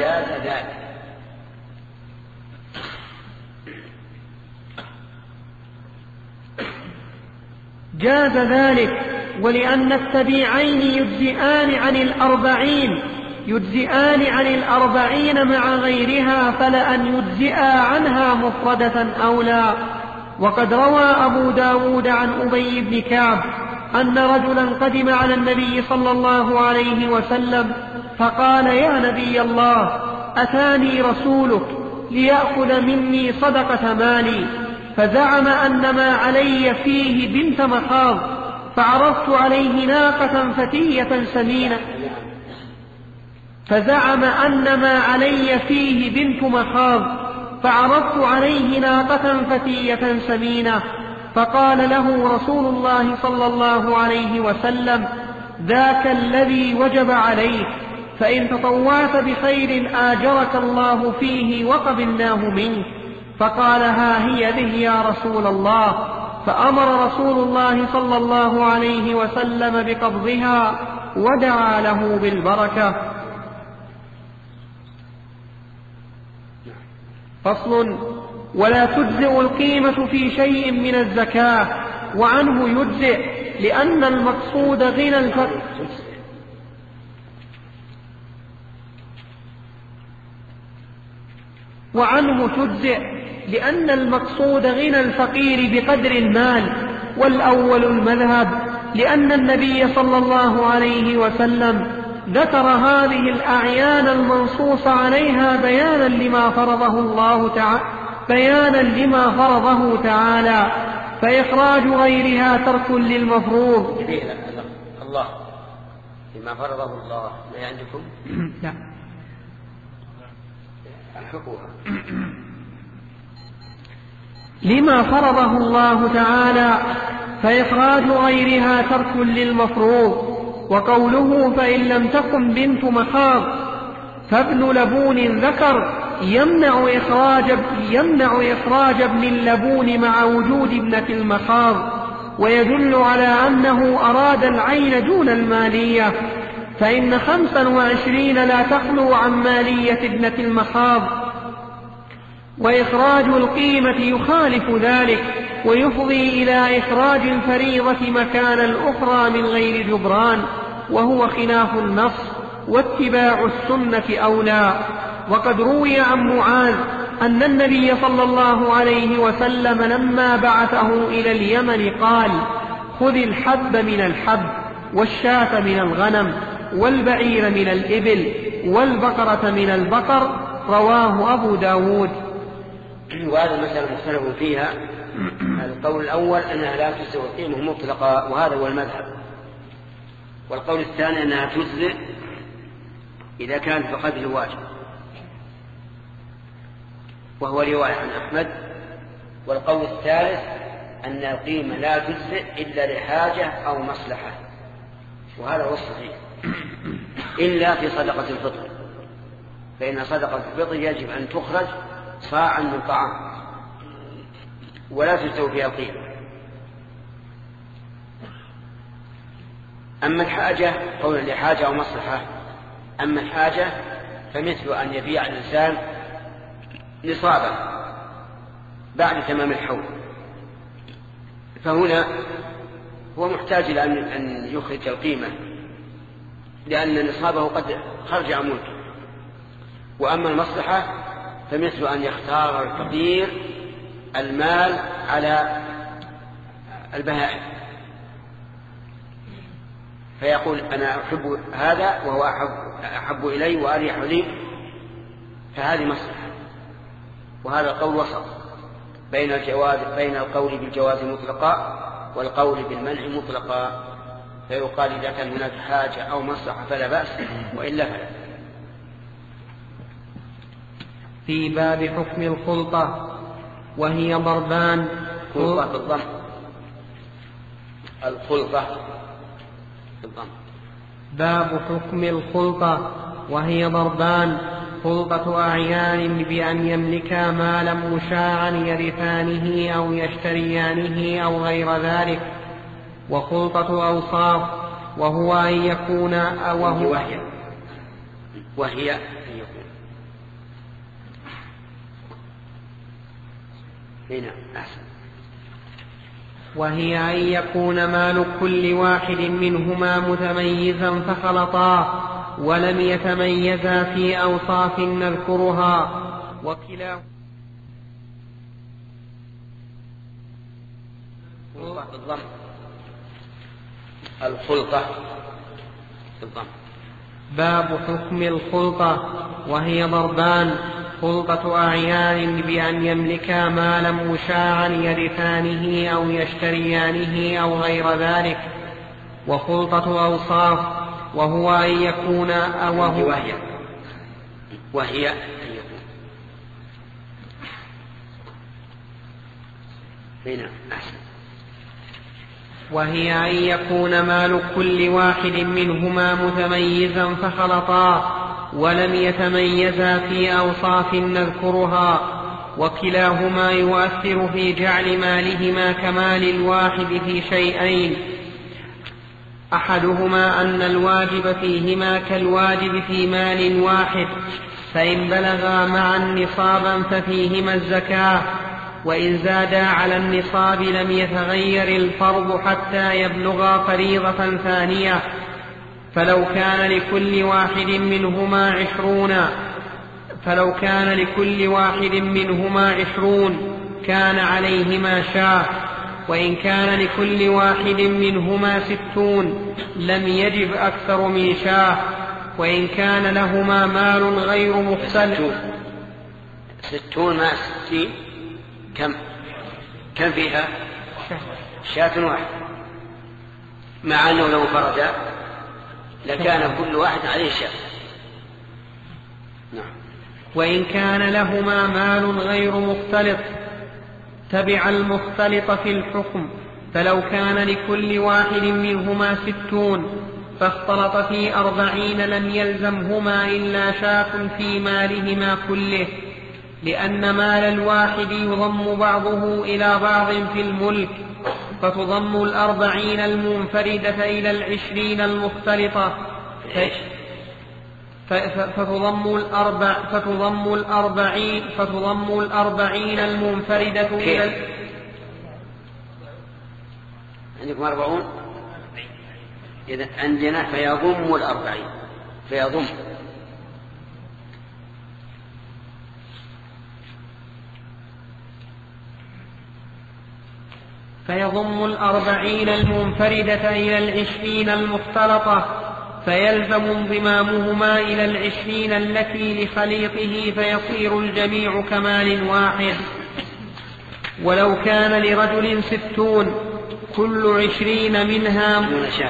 جاز ذلك ولأن التبيعين يجزئان عن الأربعين يجزئان عن الأربعين مع غيرها، فلأن يجزئا عنها مفردة أولى. وقد روى أبو داود عن أبي بن كعب أن رجلا قدم على النبي صلى الله عليه وسلم فقال: يا نبي الله، أتاني رسولك ليأخذ مني صدقة مالي، فزعم أن ما علي فيه بنت مخاض، فعرضت عليه ناقة فتية سمينة فزعم أن ما علي فيه بنت مخاض فعرضت عليه ناقة فتية سمينة، فقال له رسول الله صلى الله عليه وسلم: ذاك الذي وجب عليك، فإن تطوعت بخير آجرك الله فيه وقبلناه منك. فقال: ها هي به يا رسول الله. فأمر رسول الله صلى الله عليه وسلم بقبضها ودعا له بالبركة. فصل: ولا تجزئ القيمة في شيء من الزكاة، وعنه يجزئ لأن المقصود غنى الفقير وعنه تجزئ لأن المقصود غنى الفقير بقدر المال، والأول المذهب، لأن النبي صلى الله عليه وسلم ذكر هذه الأعيان المنصوص عليها بيانا لما فرضه الله تعالى بيانا لما فرضه تعالى، فإخراج غيرها ترك للمفروض.
الله لما فرضه الله ما عندكم؟
لا.
الحقوها
لما فرضه الله تعالى، فإخراج غيرها ترك للمفروض. وقوله: فإن لم تكن بنت مخاض فابن لبون ذكر، يمنع إخراج, يمنع إخراج ابن اللبون مع وجود ابنة المخاض، ويدل على أنه أراد العين دون المالية، فإن خمسا وعشرين لا تخلو عن مالية ابنة المخاض، وإخراج القيمة يخالف ذلك، ويفضي إلى إخراج الفريضة مكان الأخرى من غير جبران، وهو خلاف النص، واتباع السنة أولى. وقد روي عن معاذ أن النبي صلى الله عليه وسلم لما بعثه إلى اليمن قال: خذ الحب من الحب، والشاة من الغنم، والبعير من الإبل، والبقرة من البقر. رواه أبو داود.
وهذه المسألة مختلف فيها. القول الأول أنها لا تجزئ القيمة مطلقة، وهذا هو المذهب. والقول الثاني أنها تجزئ إذا كانت بقدر الواجب، وهو رواية عن أحمد. والقول الثالث أن القيمة لا تجزئ إلا لحاجة أو مصلحة، وهذا هو الصحيح، إلا في صدقة الفطر، فإن صدقة الفطر يجب أن تخرج صاعا من طعام ولا تجزئ فيها القيمة. أما الحاجة قولا لحاجة أو مصلحة، أما الحاجة فمثل أن يبيع الإنسان نصابا بعد تمام الحول، فهنا هو محتاج إلى أن يخرج القيمة لأن نصابه قد خرج عن ملكه. وأما المصلحة فمثل أن يختار الفقير المال على البهائم، فيقول أنا أحب هذا وهو أحب, أحب إلي وأريح لي، فهذه مصلحة. وهذا القول وسط بين الجواز بين القول بالجواز مطلقا والقول بالمنع مطلقا. فيقال إذا كان هناك حاجة أو مصلحة فلا بأس، وإلا فلا.
في باب حكم الخلطة، وهي ضربان.
خلطة بالضم، الخلطة بالضم.
باب حكم الخلطة، وهي ضربان: خلطة أعيان بأن يملكا مالا مشاعا يرثانه أو يشتريانه أو غير ذلك، وخلطة أوصاف، وهو أن يكون وهو
وهي وهي أن يكون هنا أحسن.
وهي أن يكون مال كل واحد منهما متميزا فخلطاه ولم يتميزا في أوصاف نذكرها، وكلا
بالضم، الخلطة بالضم.
باب حكم الخلطة، وهي ضربان: خلطة أعيان بأن يملكا مالا مشاعا يرثانه أو يشتريانه أو غير ذلك، وخلطة أوصاف، وهو أن يكون وهو
وهي وهي أن يكون هنا أحسن.
وهي أن يكون مال كل واحد منهما متميزا فخلطاه ولم يتميزا في أوصاف نذكرها، وكلاهما يؤثر في جعل مالهما كمال الواحد في شيئين: أحدهما أن الواجب فيهما كالواجب في مال واحد، فإن بلغا معا نصابا ففيهما الزكاة، وإن زادا على النصاب لم يتغير الفرض حتى يبلغا فريضة ثانية. فلو كان لكل واحد منهما عشرون فلو كان لكل واحد منهما عشرون كان عليهما شاة، وإن كان لكل واحد منهما ستون لم يجب أكثر من شاة، وإن كان لهما مال غير مختلف.
ستون مع ستين كم كم فيها؟ شاة واحد، مع أنه لو فرد لكان كل واحد عليه شاة. نعم.
وإن كان لهما مال غير مختلط تبع المختلط في الحكم، فلو كان لكل واحد منهما ستون فاختلط في أربعين لم يلزمهما إلا شاة في مالهما كله، لأن مال الواحد يضم بعضه إلى بعض في الملك، فتضم الأربعين المنفردة إلى العشرين المختلطة، فتضم الأربع فتضم الأربعين فتضم الأربعين المنفردة إلى
عندكم أربعون، إذا عندنا فيضم الأربعين فيضم
فيضم الأربعين المنفردة إلى العشرين المختلطة، فيلزم انضمامهما إلى العشرين التي لخليطه، فيصير الجميع كمال واحد. ولو كان لرجل ستون كل عشرين منها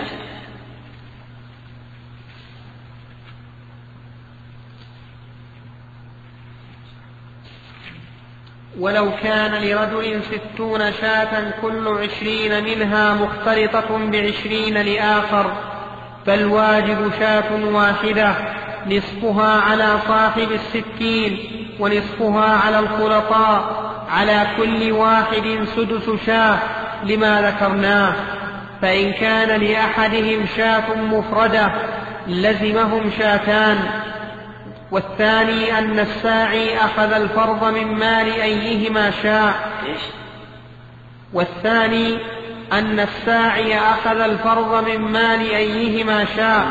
ولو كان لرجل ستون شاة كل عشرين منها مختلطة بعشرين لآخر، فالواجب شاة واحدة نصفها على صاحب الستين ونصفها على الخلطاء، على كل واحد سدس شاة لما ذكرناه. فإن كان لأحدهم شاة مفردة لزمهم شاتان. والثاني أن الساعي أخذ الفرض من مال أيهما شاء والثاني أن الساعي أخذ الفرض من مال أيهما شاء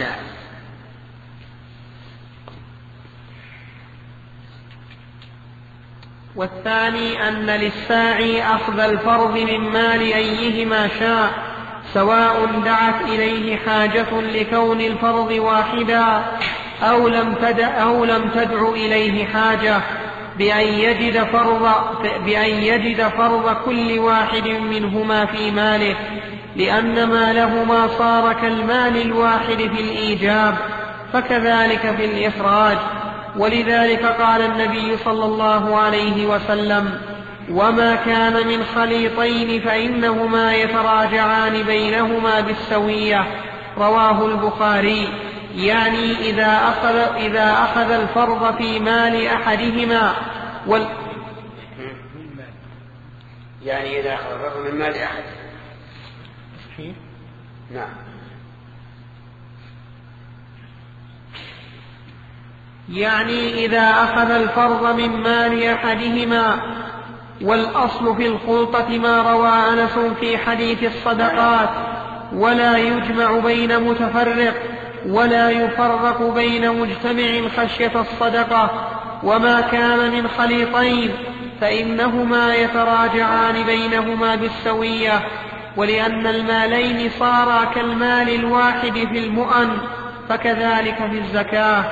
والثاني أن للساعي أخذ الفرض من مال أيهما شاء، سواء دعت إليه حاجة لكون الفرض واحدا أو لم تدع, أو لم تدع إليه حاجة، بأن يجد فرض, بأن يجد فرض كل واحد منهما في ماله، لأن مالهما صار كالمال الواحد في الإيجاب، فكذلك في الإخراج. ولذلك قال النبي صلى الله عليه وسلم: وما كان من خليطين فإنهما يتراجعان بينهما بالسوية. رواه البخاري. يعني إذا أخذ, إذا أخذ الفرض في مال أحدهما وال
يعني إذا أخذ الفرض من مال أحد. نعم.
يعني إذا أخذ الفرض من مال أحدهما. والأصل في الخلطة ما روى أنس في حديث الصدقات: ولا يجمع بين متفرق ولا يفرق بين مجتمع خشية الصدقة. وما كان من خليطين فإنهما يتراجعان بينهما بالسوية. ولأن المالين صارا كالمال الواحد في المؤن، فكذلك في الزكاة.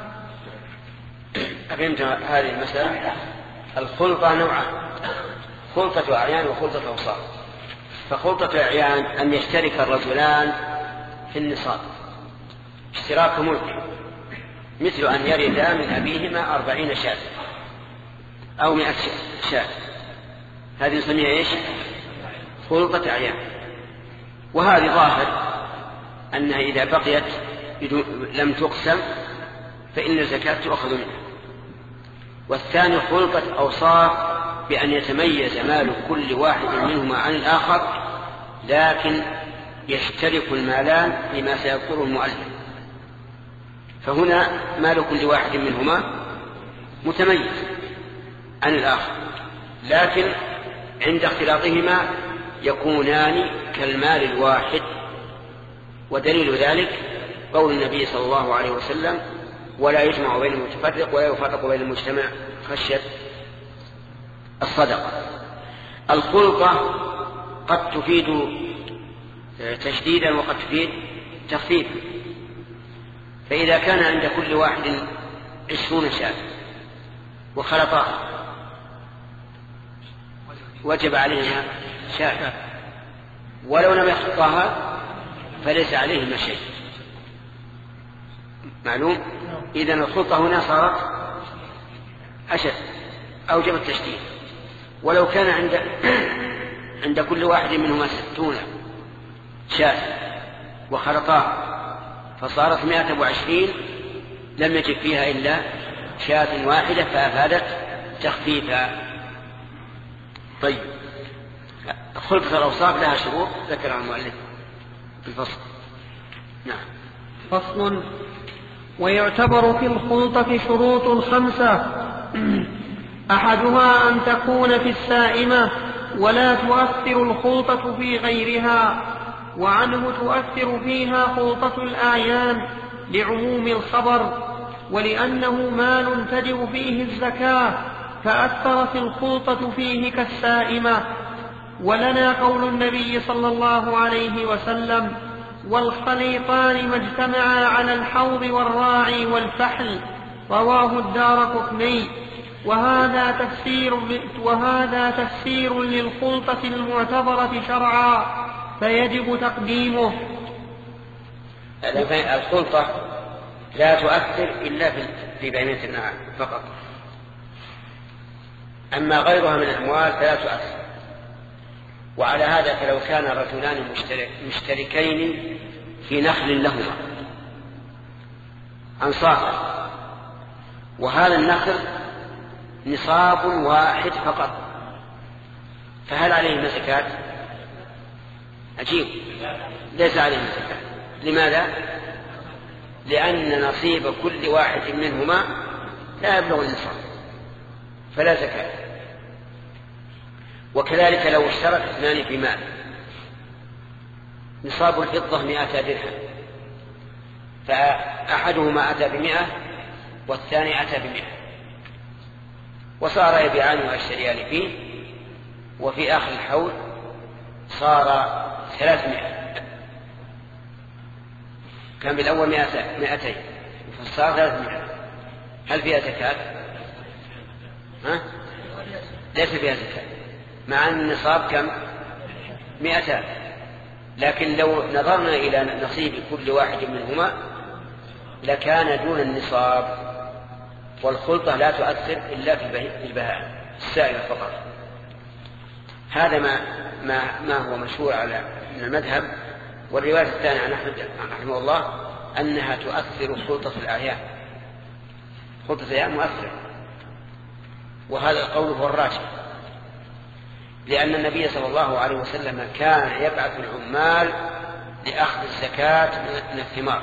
أفهمت هذه المسألة؟ الخلطة نوعان: خلطة أعيان وخلطة أوصاف. فخلطة أعيان أن يشترك الرجلان في النصاب اشتراك ملك، مثل أن يرثا من أبيهما أربعين شاة أو مئة شاة، هذه نسميها إيش؟ خلطة أعيان. وهذه ظاهر أنها إذا بقيت لم تقسم فإن الزكاة تؤخذ منها. والثاني خلطة أوصاف، بأن يتميز مال كل واحد منهما عن الآخر، لكن يشترك المالان فيما سيذكره المؤلف. فهنا مال كل واحد منهما متميز عن الآخر، لكن عند اختلاطهما يكونان كالمال الواحد. ودليل ذلك قول النبي صلى الله عليه وسلم: ولا يجمع بين المتفرق ولا يفرق بين المجتمع خشية الصدقة. الخلطة قد تفيد تشديدا وقد تفيد تخفيفا. فإذا كان عند كل واحد عشرون شاة وخلطا وجب عليهما شاة، ولو لم يخلطاها فليس عليهما شيء. معلوم؟ إذن الخلطة هنا صارت أشد، أوجب التشديد. ولو كان عند عند كل واحد منهما ستون شاة وخلطاها فصارت مائة وعشرين، لم يجب فيها إلا شاة واحدة فأفادت تخفيفا. طيب، خلطة الأوصاف لها شروط ذكرها المؤلف في الفصل. نعم.
فصل: ويعتبر في الخلطة شروط خمسة: أحدها أن تكون في السائمة ولا تؤثر الخلطة في غيرها، وعنه تؤثر فيها خلطة الأعيان لعموم الخبر، ولأنه مال تجب فيه الزكاة فأثر في الخلطة فيه كالسائمة. ولنا قول النبي صلى الله عليه وسلم: والخليطان ما اجتمعا على الحوض والراعي والفحل. رواه الدارقطني. وهذا تفسير وهذا تفسير للخلطة المعتبرة شرعا، فيجب تقديمه.
الخلطة لا تؤثر إلا في بهيمة النعام فقط، أما غيرها من الأموال فلا تؤثر. وعلى هذا فلو كان رجلان مشتركين في نخل لهما أنصافا، وهذا النخل نصاب واحد فقط، فهل عليهما زكاة؟ عجيب، ليس عليهما زكاة. لماذا؟ لأن نصيب كل واحد منهما لا يبلغ النصاب فلا زكاة. وكذلك لو اشترك اثنان في مال، نصاب الفضة مئة درهم، فأحدهما أتى بمئة والثاني أتى بمئة، وصار يبيعان ويشتريان فيه، وفي آخر الحول صار ثلاثمائة. كان بالأول مئتين فصار ثلاثمائة. هل فيها زكاة؟ ها؟ ليس فيها زكاة، مع أن النصاب كم؟ مئتان. لكن لو نظرنا إلى نصيب كل واحد منهما لكان دون النصاب، والخلطة لا تؤثر إلا في البهائم السائلة فقط. هذا ما, ما, ما هو مشهور على من المذهب. والرواية الثانية عن أحمد رحمه الله أنها تؤثر خلطة الأعيان، خلطة الأعيان مؤثر، وهذا القول هو الراجح، لأن النبي صلى الله عليه وسلم كان يبعث العمال لأخذ الزكاة من الثمار،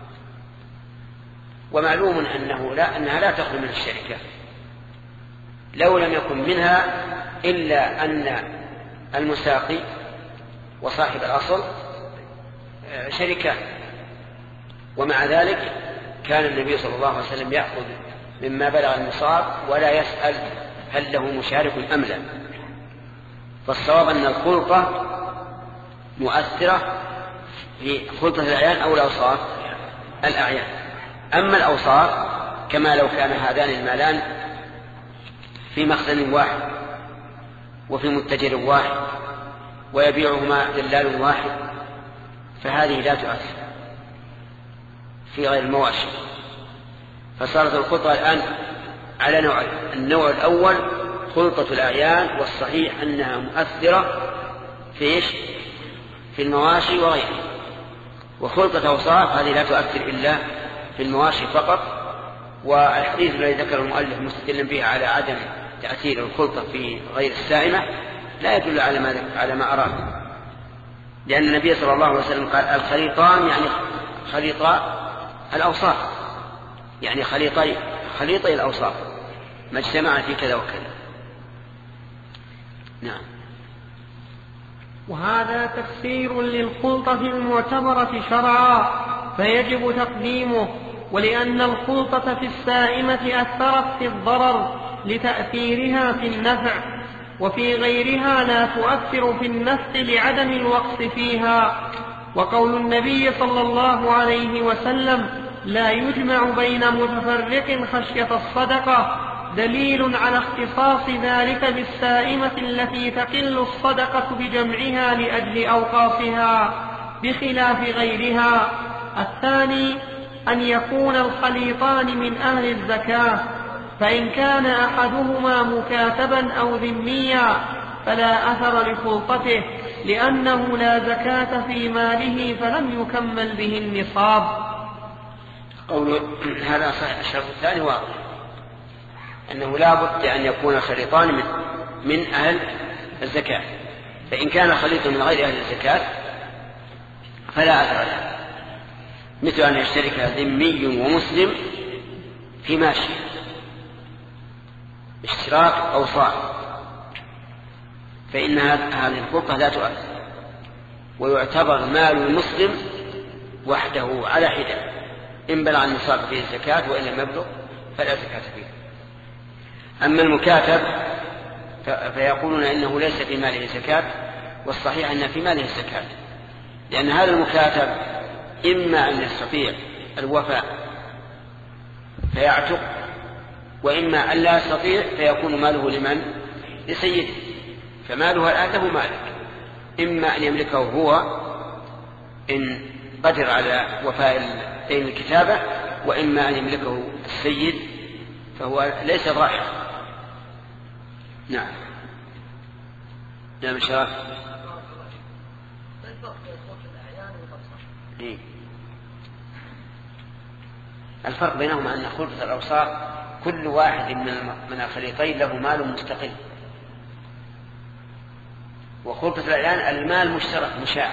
ومعلوم أنه لا أنها لا تخرج من الشركة، لو لم يكن منها إلا أن المساقي وصاحب الأصل شركان، ومع ذلك كان النبي صلى الله عليه وسلم يأخذ مما بلغ النصاب ولا يسأل هل له مشارك أم لا. فالصواب أن الخلطة مؤثرة في خلطة الأعيان أو الأوصاف الأعيان. أما الأوصاف كما لو كان هذان المالان في مخزن واحد وفي متجر واحد ويبيعهما دلال واحد فهذه لا تؤثر في غير المواشي. فصارت الخلطة الآن على نوعين: النوع الأول خلطة الأعيان، والصحيح أنها مؤثرة في إيش؟ في المواشي وغيرها. وخلطة أوصاف هذه لا تؤثر إلا في المواشي فقط. والحديث الذي ذكر المؤلف مستدلا به على عدم تأثير الخلطة في غير السائمة لا يدل على ما على ما أراد، لأن النبي صلى الله عليه وسلم قال الخليطان يعني خليطا الأوصاف، يعني خليطي خليطي الأوصاف ما اجتمع في كذا وكذا. نعم.
وهذا تفسير للخلطة المعتبرة شرعا فيجب تقديمه، ولأن الخلطة في السائمة أثرت في الضرر لتأثيرها في النفع، وفي غيرها لا تؤثر في النفع لعدم الوقف فيها. وقول النبي صلى الله عليه وسلم لا يجمع بين متفرق خشية الصدقة دليل على اختصاص ذلك بالسائمة التي تقل الصدقة بجمعها لأجل أوقافها بخلاف غيرها. الثاني أن يكون الخليطان من أهل الزكاة، فإن كان أحدهما مكاتبا أو ذميا فلا أثر لخلطته لأنه لا زكاة في ماله فلم يكمل به النصاب.
قول هذا الشرط الثاني واضح أنه لا بد أن يكون خليطان من, من أهل الزكاة، فإن كان خليط من غير أهل الزكاة فلا أثر له، مثل أن يشترك ذمي ومسلم في ماشي اشتراك أوصاف، فإن هذه الخلطة لا تؤثر، ويعتبر مال المسلم وحده على حدة، إن بلغ النصاب فيه الزكاة وإن لم يبلغ فلا زكاة فيه. أما المكاتب فيقولون إنه ليس في ماله زكاة، والصحيح أن في ماله الزكاة، لأن هذا المكاتب إما أن يستطيع الوفاء فيعتق، وإما أن لا يستطيع فيكون ماله لمن؟ لسيده، فماله الآن له مالك، إما أن يملكه هو إن قدر على وفاء دين الكتابة، وإما أن يملكه السيد فهو ليس ضائع. نعم. نعم شرف. إيه؟ الفرق بينهما أن خلطة الأوصاف كل واحد من الخليطين له مال مستقل، وخلطة الأعيان المال مشترك مشاع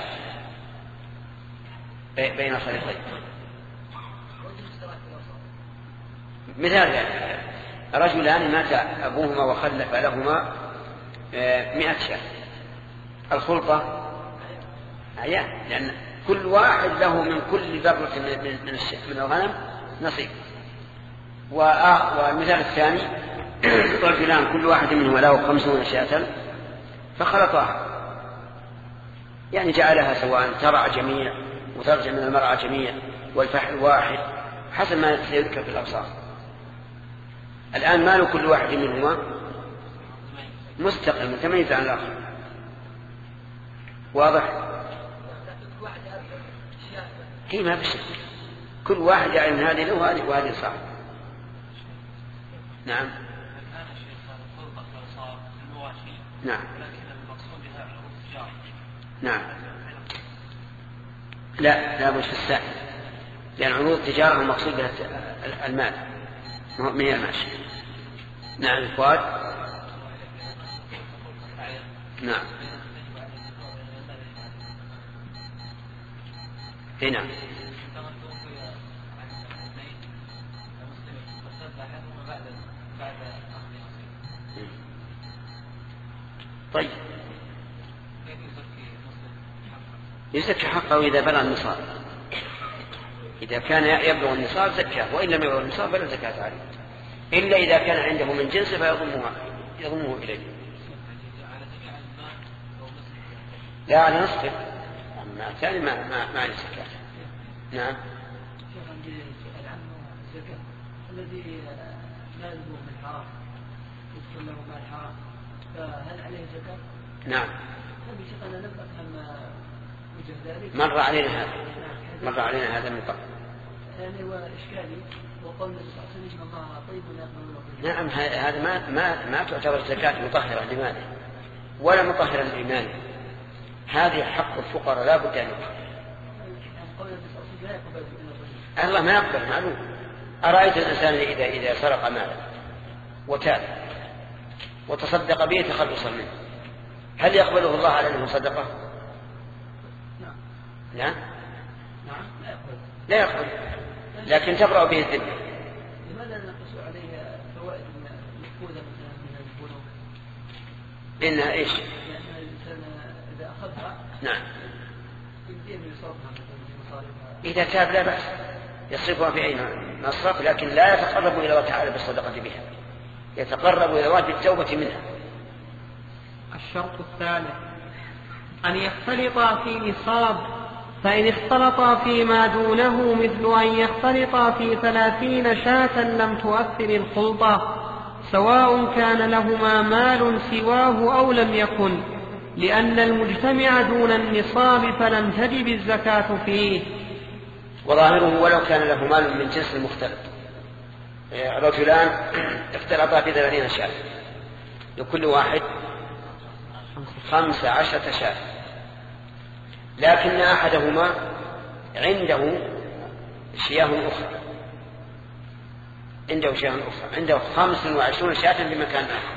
بين الخليطين. مثال ذلك رجلان مات أبوهما وخلف لهما مئة شاة، الخلطة أعيان، لأن كل واحد له من كل ذرة من الغنم نصيب. والمثال الثاني رجلان كل واحد منهما له خمسون شاة فخلطها، يعني جعلها سواء ترعى جميع وترجع من المرعى جميع والفحل واحد حسب ما سيذكر في الأوصاف. الآن مال كل واحد منهما مستقل متميز عن الآخر. واضح؟ هي ما في شك، كل واحد يعلم هذه له وهذه صح. نعم نعم نعم لا لا مش في السائل، لأن عروض التجارة المقصود بها المال من الماشي. نعم الفؤاد. نعم هنا طيب يزكي حقه إذا بلغ النصاب، إذا كان يبلغ النصاب زكاه، وإن لم يبلغ النصاب فلا زكاة عليه، إلا إذا كان عنده من جنسه فيضمه يضمه إليه. لا على نصفه، أما الثاني ما ما ما عليه زكاة. نعم.
الذي ماله من حرام يدخل له مال حرام فهل عليه زكاة؟
نعم.
نبي شيخنا لم أفهم وجه ذلك.
مر علينا هذا. مر علينا هذا من قبل.
يعني هو إشكالي وقول النبي صلى الله عليه وسلم الله طيب لا يقبل.
نعم هذا ما ما ما تعتبر زكاة مطهرة لماله ولا مطهرة لإيمانه. هذه حق الفقراء لا بد أن الله ما يقبل معلوم. أرأيت الإنسان إذا إذا سرق مالا وتاب وتصدق به تخلصا منه، هل يقبله الله على أنه صدقه؟
نعم.
لا
نعم لا يقبل.
لا يقبل، لكن تبرأ به الذمة.
لماذا نقص عليه فوائد مفقودة من البنوك؟
لأنها إيش؟
لأن الإنسان إذا أخذها
نعم
يمكن يصرفها في مصاريفها.
إذا تاب لا بأس يصرفها في أي مصرف، لكن لا يتقرب إلى الله تعالى بالصدقة بها، يتقرب إلى الله بالتوبة منها.
الشرط الثالث أن يختلطا في نصاب، فإن اختلطا فيما دونه مثل أن يختلطا في ثلاثين شاة لم تؤثر الخلطة، سواء كان لهما مال سواه أو لم يكن، لأن المجتمع دون النصاب فلم تجب الزكاة فيه.
وظاهره ولو كان له مال من جنس المختلط، رجلان اختلطا في ثلاثين شاة لكل واحد خمس عشرة شاة، لكن أحدهما عنده شياه أخرى عنده شياه أخرى عنده خمس وعشرون شاة بمكان آخر،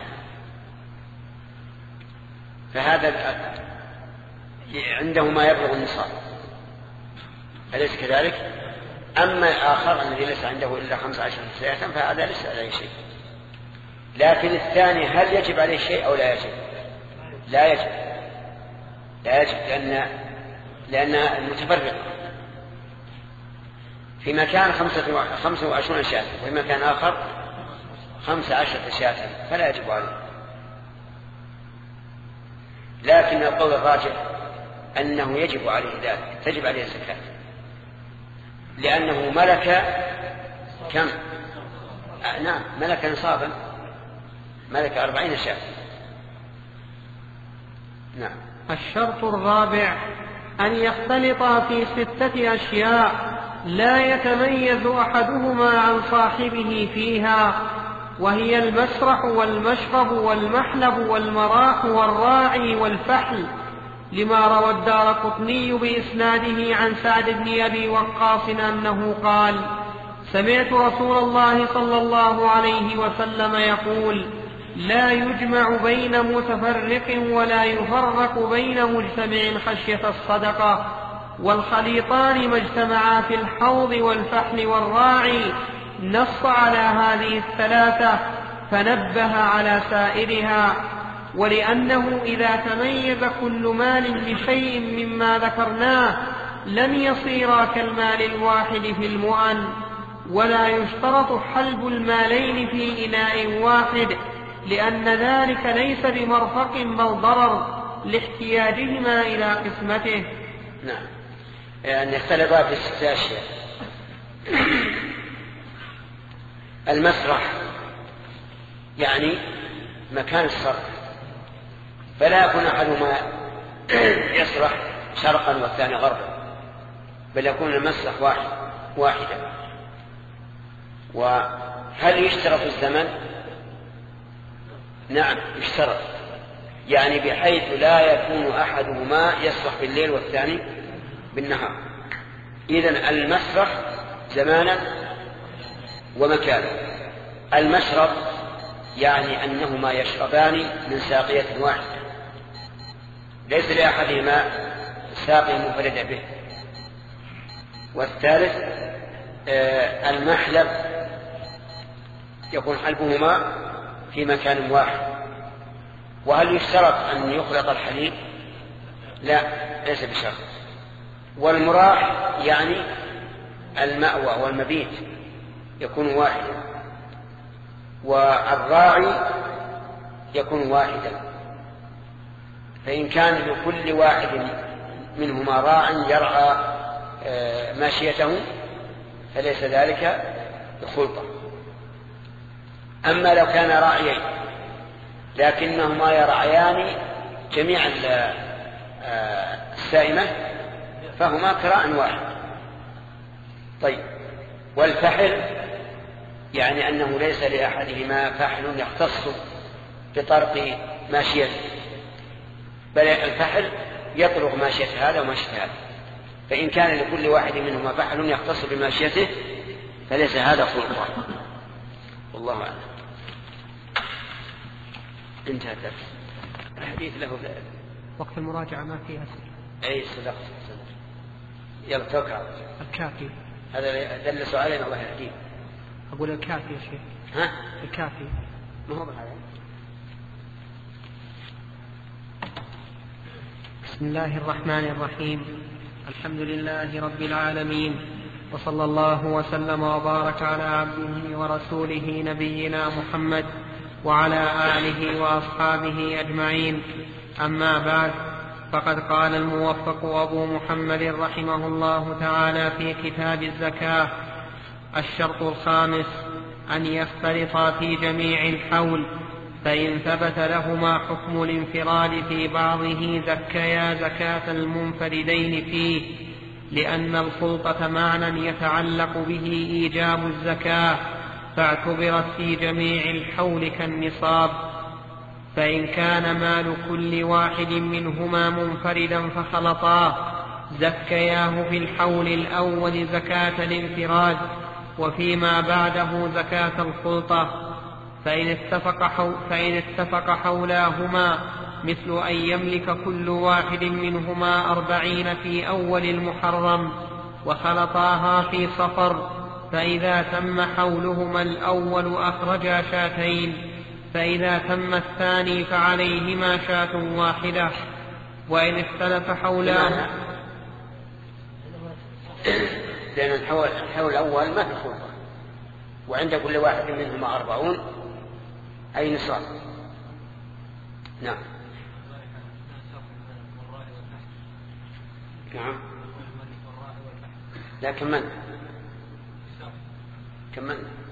فهذا عنده ما يبلغ النصاب، أليس كذلك؟ أما الآخر الذي ليس عنده إلا خمس عشرة شاة فهذا ليس عليه شيء. لكن الثاني هل يجب عليه شيء أو لا يجب؟ لا يجب لا يجب لأن لأن المتفرق في مكان خمسة وعشرون شاة وفي مكان آخر خمس عشرة شاة فلا يجب عليه. لكن القول الراجح أنه يجب عليه ذلك، تجب عليه الزكاة، لأنه ملك كم؟ آه نعم ملك نصابا، ملك أربعين شاة. نعم.
الشرط الرابع أن يختلطا في ستة أشياء لا يتميز أحدهما عن صاحبه فيها، وهي المسرح والمشرب والمحلب والمراح والراعي والفحل، لما روى الدارقطني بإسناده عن سعد بن أبي وقاص أنه قال: سمعت رسول الله صلى الله عليه وسلم يقول: لا يجمع بين متفرق ولا يفرق بين مجتمع خشية الصدقة، والخليطان ما اجتمعا في الحوض والفحل والراعي. نص على هذه الثلاثة فنبه على سائرها، ولأنه إذا تميز كل مال بشيء مما ذكرناه لم يصيرا كالمال الواحد في المؤن، ولا يشترط حلب المالين في إناء واحد، لأن ذلك ليس بمرفق بل ضرر لاحتياجهما إلى قسمته.
نعم. يعني يختلفا في ستة أشياء. المسرح يعني مكان الصرف، فلا يكون أحدهما يسرح شرقا والثاني غربا، بل يكون المسرح واحد واحدا. وهل يشترط الزمن؟ نعم يشترط، يعني بحيث لا يكون أحدهما يسرح بالليل والثاني بالنهار. إذن المسرح زمانا ومكانا. المشرب يعني أنهما يشربان من ساقية واحدة، ليس لأحدهما ساقية منفردة به. والثالث آه المحلب يكون حلبهما في مكان واحد. وهل يشترط أن يخلط الحليب؟ لا، ليس بشرط. والمراح يعني المأوى والمبيت يكون واحدا، والراعي يكون واحدا. فإن كان لكل واحد منهما راع يرعى ماشيته فليس ذلك بخلطة. أما لو كان راعيين لكنهما يرعيان جميع السائمة فهما كراع واحد. طيب، والفحل يعني أنه ليس لأحدهما فحل يختص بطرق ماشيته، بل الفحل يطرق ماشية هذا وماشية هذا. فإن كان لكل واحد منهما فحل يختص بماشيته فليس هذا خلطة. والله أعلم. انتهى الحديث له
وقت المراجعة ما فيها سر.
أي صدقت صدقت. يلا توكل.
الكافي
هذا دلسوا علينا الله يهديه.
أقول الكافي يا شيخ.
ها؟
الكافي.
ما هو بهذا.
بسم الله الرحمن الرحيم. الحمد لله رب العالمين، وصلى الله وسلم وبارك على عبده ورسوله نبينا محمد وعلى آله وأصحابه أجمعين. أما بعد، فقد قال الموفق أبو محمد رحمه الله تعالى في كتاب الزكاة: الشرط الخامس أن يختلطا في جميع الحول، فإن ثبت لهما حكم الانفراد في بعضه زكيا زكاة المنفردين فيه، لأن الخلطة معنى يتعلق به إيجاب الزكاة، فاعتبرت في جميع الحول كالنصاب. فإن كان مال كل واحد منهما منفردا فخلطاه زكياه في الحول الأول زكاة الانفراد، وفيما بعده زكاة الخلطة. فإن اتفق, حو فإن اتفق حولاهما مثل أن يملك كل واحد منهما أربعين في أول المحرم وخلطاها في صفر، فإذا تم حولهما الأول أخرجا شاتين، فإذا تم الثاني فعليهما شاة واحدة. وإن اختلف حولاهما
لأن الحول, الحول الأول ما في خلطة، وعند كل واحد منهما أربعون أي نصاب. نعم نعم لا كمل كمل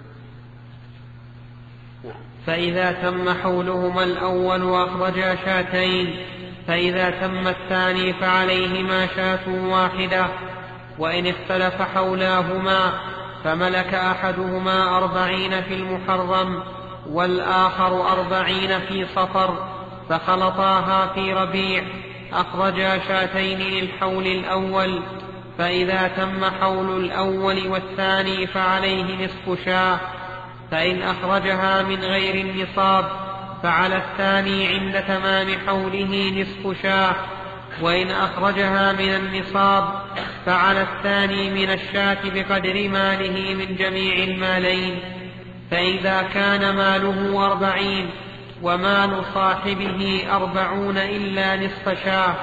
نعم.
فإذا تم حولهما الأول وأخرجا شاتين، فإذا تم الثاني فعليهما شاة واحدة. وإن اختلف حولاهما فملك أحدهما أربعين في المحرم والآخر أربعين في صفر، فخلطاها في ربيع أخرجا شاتين للحول الأول، فإذا تم حول الأول والثاني فعليه نصف شاة. فإن أخرجها من غير النصاب فعلى الثاني عند تمام حوله نصف شاة، وإن أخرجها من النصاب فعلى الثاني من الشاة بقدر ماله من جميع المالين. فإذا كان ماله أربعين ومال صاحبه أربعون إلا نصف شاة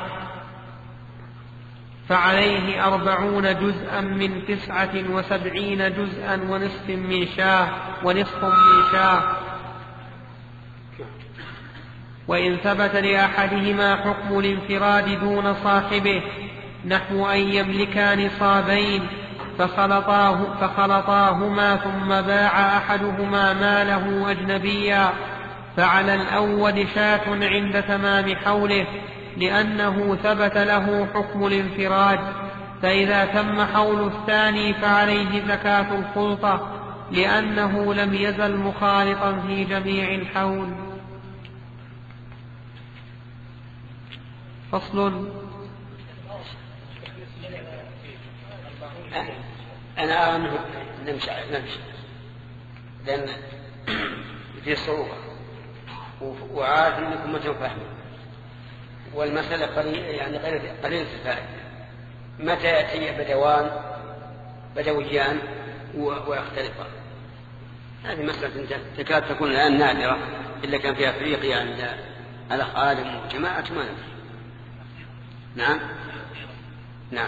فعليه أربعون جزءا من تسعة وسبعين جزءا ونصف من شاة ونصف من شاة. وإن ثبت لأحدهما حكم الانفراد دون صاحبه نحو أن يملكا نصابين فخلطاه فخلطاهما ثم باع أحدهما ماله أجنبيا، فعلى الأول شاة عند تمام حوله لأنه ثبت له حكم الانفراد، فإذا تم حول الثاني فعليه زكاة الخلطة لأنه لم يزل مخالطا في جميع الحول. فصل.
أنا أرى أنه نمشي نمشي لأن في صعوبة وعارف أنكم متى فاهمين والمسألة قليل يعني قليل الفائدة. متى يأتي بدوان بدويان ويختلفان؟ هذه مسألة تكاد تكون الآن نادرة إلا كان في أفريقيا عند الأخ آدم وجماعة ما ندري. نعم نعم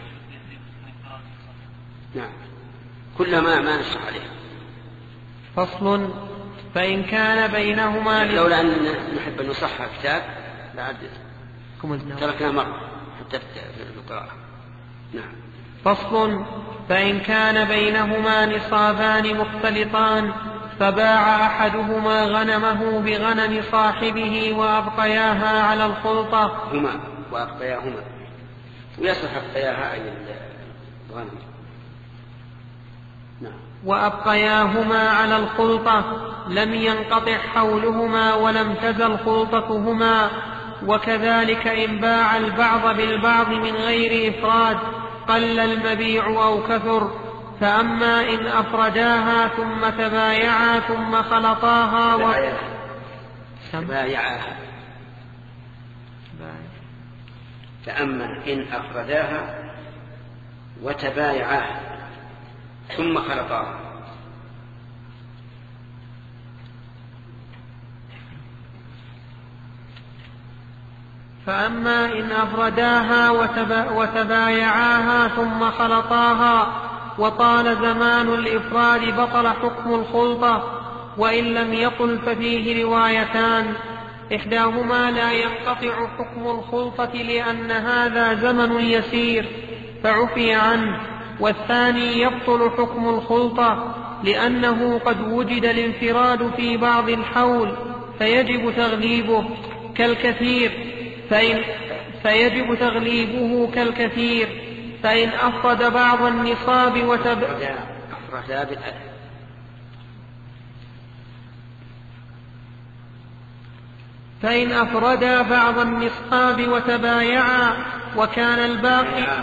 نعم كلما ما نشرح عليه.
فصل. فإن كان بينهما
لولا أن نحب أن نصحح كتاب لعد تركنا مرة حتى في القراءة. نعم.
فصل. فإن كان بينهما نصابان مختلطان فباع أحدهما غنمه بغنم صاحبه وأبقياها على الخلطة
هما وأبقياهما ويصح أبقياها أي الغنم. نعم.
وأبقياهما على الخلطة لم ينقطع حولهما ولم تزل خلطتهما. وكذلك إن باع البعض بالبعض من غير إفراد قل المبيع أو كثر. فأما إن أفرداها ثم تبايعا ثم خلطاها و...
تبايعاها. فأما إن أفرداها وتبايعاها ثم خلطاها
فأما إن أفرداها وتبايعاها ثم خلطاها وطال زمان الإفراد بطل حكم الخلطة. وإن لم يطل ففيه روايتان. إحداهما لا ينقطع حكم الخلطة لأن هذا زمن يسير فعفي عنه. والثاني يبطل حكم الخلطة لأنه قد وجد الانفراد في بعض الحول فيجب تغليبه كالكثير فإن فيجب تغليبه كالكثير فإن أفرد بعض النصاب وتب... فإن أفردا بعض النصاب وتبايعا وكان الباقي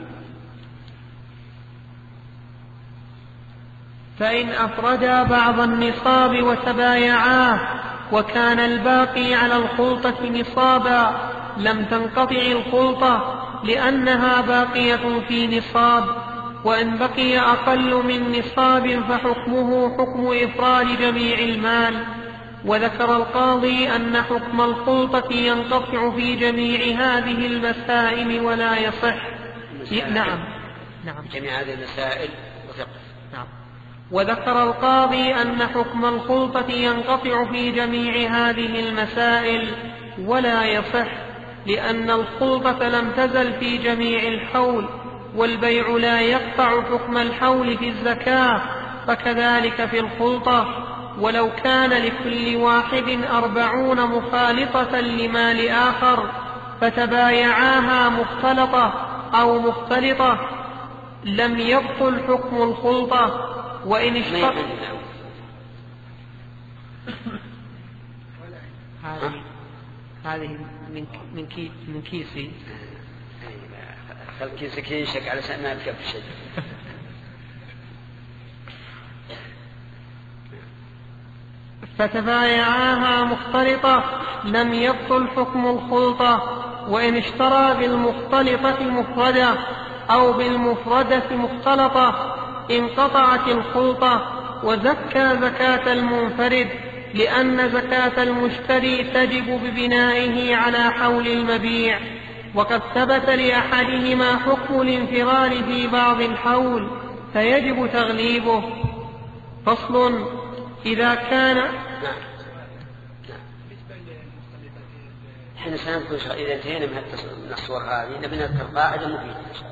فإن أفردا بعض النصاب وتبايعاه وكان الباقي على الخلطة نصابا لم تنقطع الخلطة لأنها باقية في نصاب. وإن بقي أقل من نصاب فحكمه حكم إفراد جميع المال. وذكر القاضي أن حكم الخلطة ينقطع في جميع هذه المسائل ولا يصح. نعم نعم
جميع هذه المسائل وثقة.
نعم. وذكر القاضي أن حكم الخلطة ينقطع في جميع هذه المسائل ولا يصح لأن الخلطة لم تزل في جميع الحول والبيع لا يقطع حكم الحول في الزكاة فكذلك في الخلطة. ولو كان لكل واحد أربعون مخالطة لمال آخر فتبايعاها مختلطة أو مختلطة لم يبطل حكم الخلطة. وإن اشترط هذه هذه من من كي من كيسي
خل كيسك ينشك على شأن ما يركب الشيء.
فتبايعاها مختلطة لم يبطل حكم الخلطة. وإن اشترى بالمختلطة مفردة أو بالمفردة مختلطة انقطعت الخلطة وزكى زكاة المنفرد لأن زكاة المشتري تجب ببنائه على حول المبيع. وقد ثبت لأحدهما حكم الانفراد في بعض الحول فيجب تغليبه. فصل. إذا كان
حين سنذكر إذا انتهينا من الصور هذه نبي نذكر قاعدة مفيدة.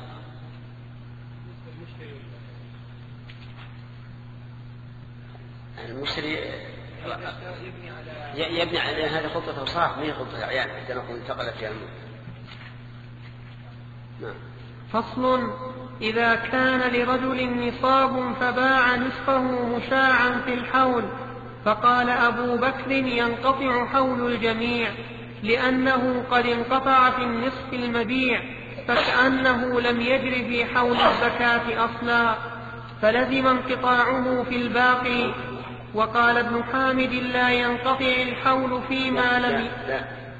المشتري يبني على هذه خطة أوصاف ما هي خطة أعيان حتى نقول انتقلت فيها الملك. نعم.
فصل. إذا كان لرجل نصاب فباع نصفه مشاعا في الحول، فقال أبو بكر ينقطع حول الجميع لأنه قد انقطع في النصف المبيع، فكأنه لم يجر في حول الزكاة أصلا، فلزم انقطاعه في الباقي. وقال ابن حامد لا ينقطع الحول فيما لم ي...
لا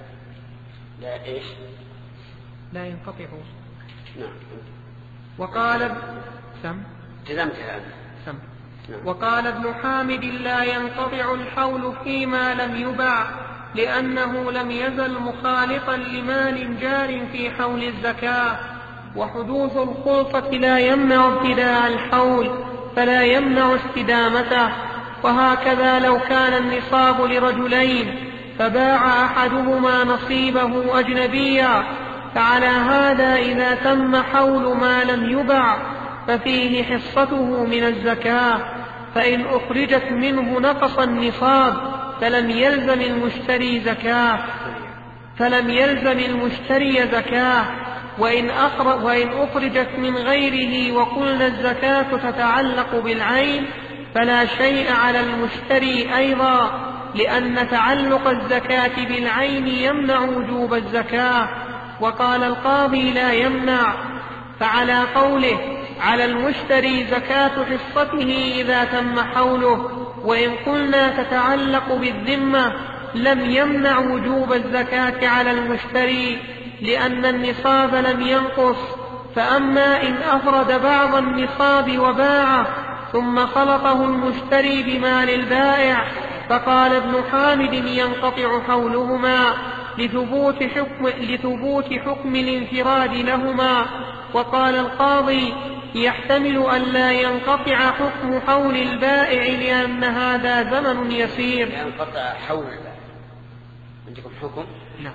لا إيش
لا ينقطع.
نعم.
وقال سم
سم.
وقال ابن حامد لا ينقطع الحول فيما لم يباع لأنه لم يزل مخالطا لمال جار في حول الزكاة، وحدوث الخلطة لا يمنع ابتداء الحول فلا يمنع استدامته. وهكذا لو كان النصاب لرجلين فباع أحدهما نصيبه أجنبيا، فعلى هذا إذا تم حول ما لم يباع ففيه حصته من الزكاة، فإن أخرجت منه نقص النصاب فلم يلزم المشتري زكاة فلم يلزم المشتري زكاة وإن, وإن أخرجت من غيره وقلنا الزكاة تتعلق بالعين فلا شيء على المشتري أيضا، لأن تعلق الزكاة بالعين يمنع وجوب الزكاة. وقال القاضي لا يمنع، فعلى قوله على المشتري زكاة حصته إذا تم حوله، وإن قلنا تتعلق بالذمة لم يمنع وجوب الزكاة على المشتري لأن النصاب لم ينقص. فأما إن أفرد بعض النصاب وباعه ثم خلطه المشتري بمال البائع، فقال ابن حامد ينقطع حولهما لثبوت حكم, لثبوت حكم الانفراد لهما. وقال القاضي يحتمل أن لا ينقطع حكم حول البائع لأن هذا زمن يسير.
ينقطع حول البائع عندكم حكم؟
نعم.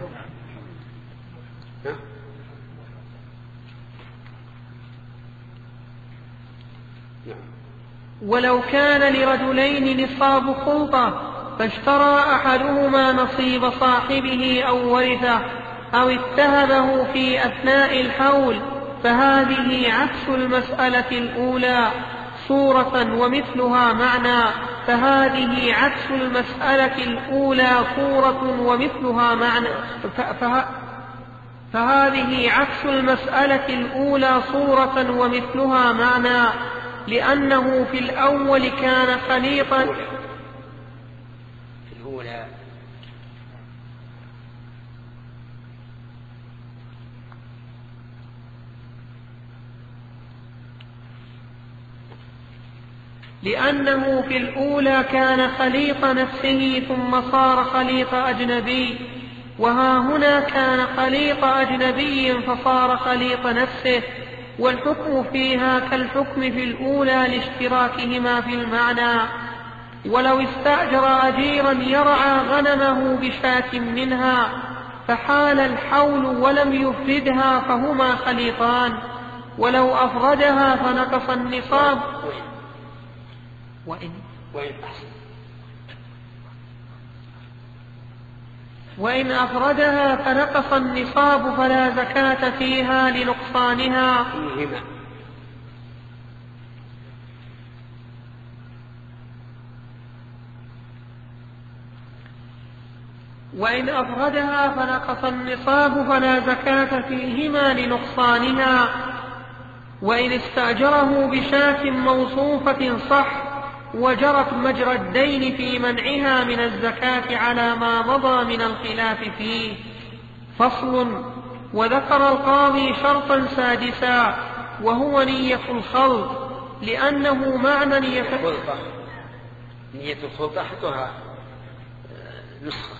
ولو كان لرجلين نصاب خلطة فاشترى أحدهما نصيب صاحبه أو ورثه أو اتهبه في أثناء الحول فهذه عكس المسألة الأولى صورة ومثلها معنى فهذه عكس المسألة الأولى صورة ومثلها معنى فه... فهذه عكس المسألة الأولى صورة ومثلها معنى لأنه في الأول كان خليطا
في الأولى
لأنه في الأولى كان خليط نفسه ثم صار خليط أجنبي، وها هنا كان خليط أجنبي فصار خليط نفسه، والحكم فيها كالحكم في الأولى لاشتراكهما في المعنى. ولو استأجر أجيرا يرعى غنمه بشاة منها فحال الحول ولم يفردها فهما خليطان، ولو أفردها فنقص النصاب وإن,
وإن,
وإن أفردها فنقص النصاب فلا زكاة فيها لنقصانها. وإن أفردها فنقص النصاب فلا زكاة فيهما لنقصانها. وإن استأجره بشاة موصوفة صح وجرت مجرى الدين في منعها من الزكاة على ما مضى من الخلاف فيه. فصل. وذكر القاضي شرطا سادسا وهو نية الخلط لأنه معنى نية
الخلطة. نية الخلطة حطها نسخة.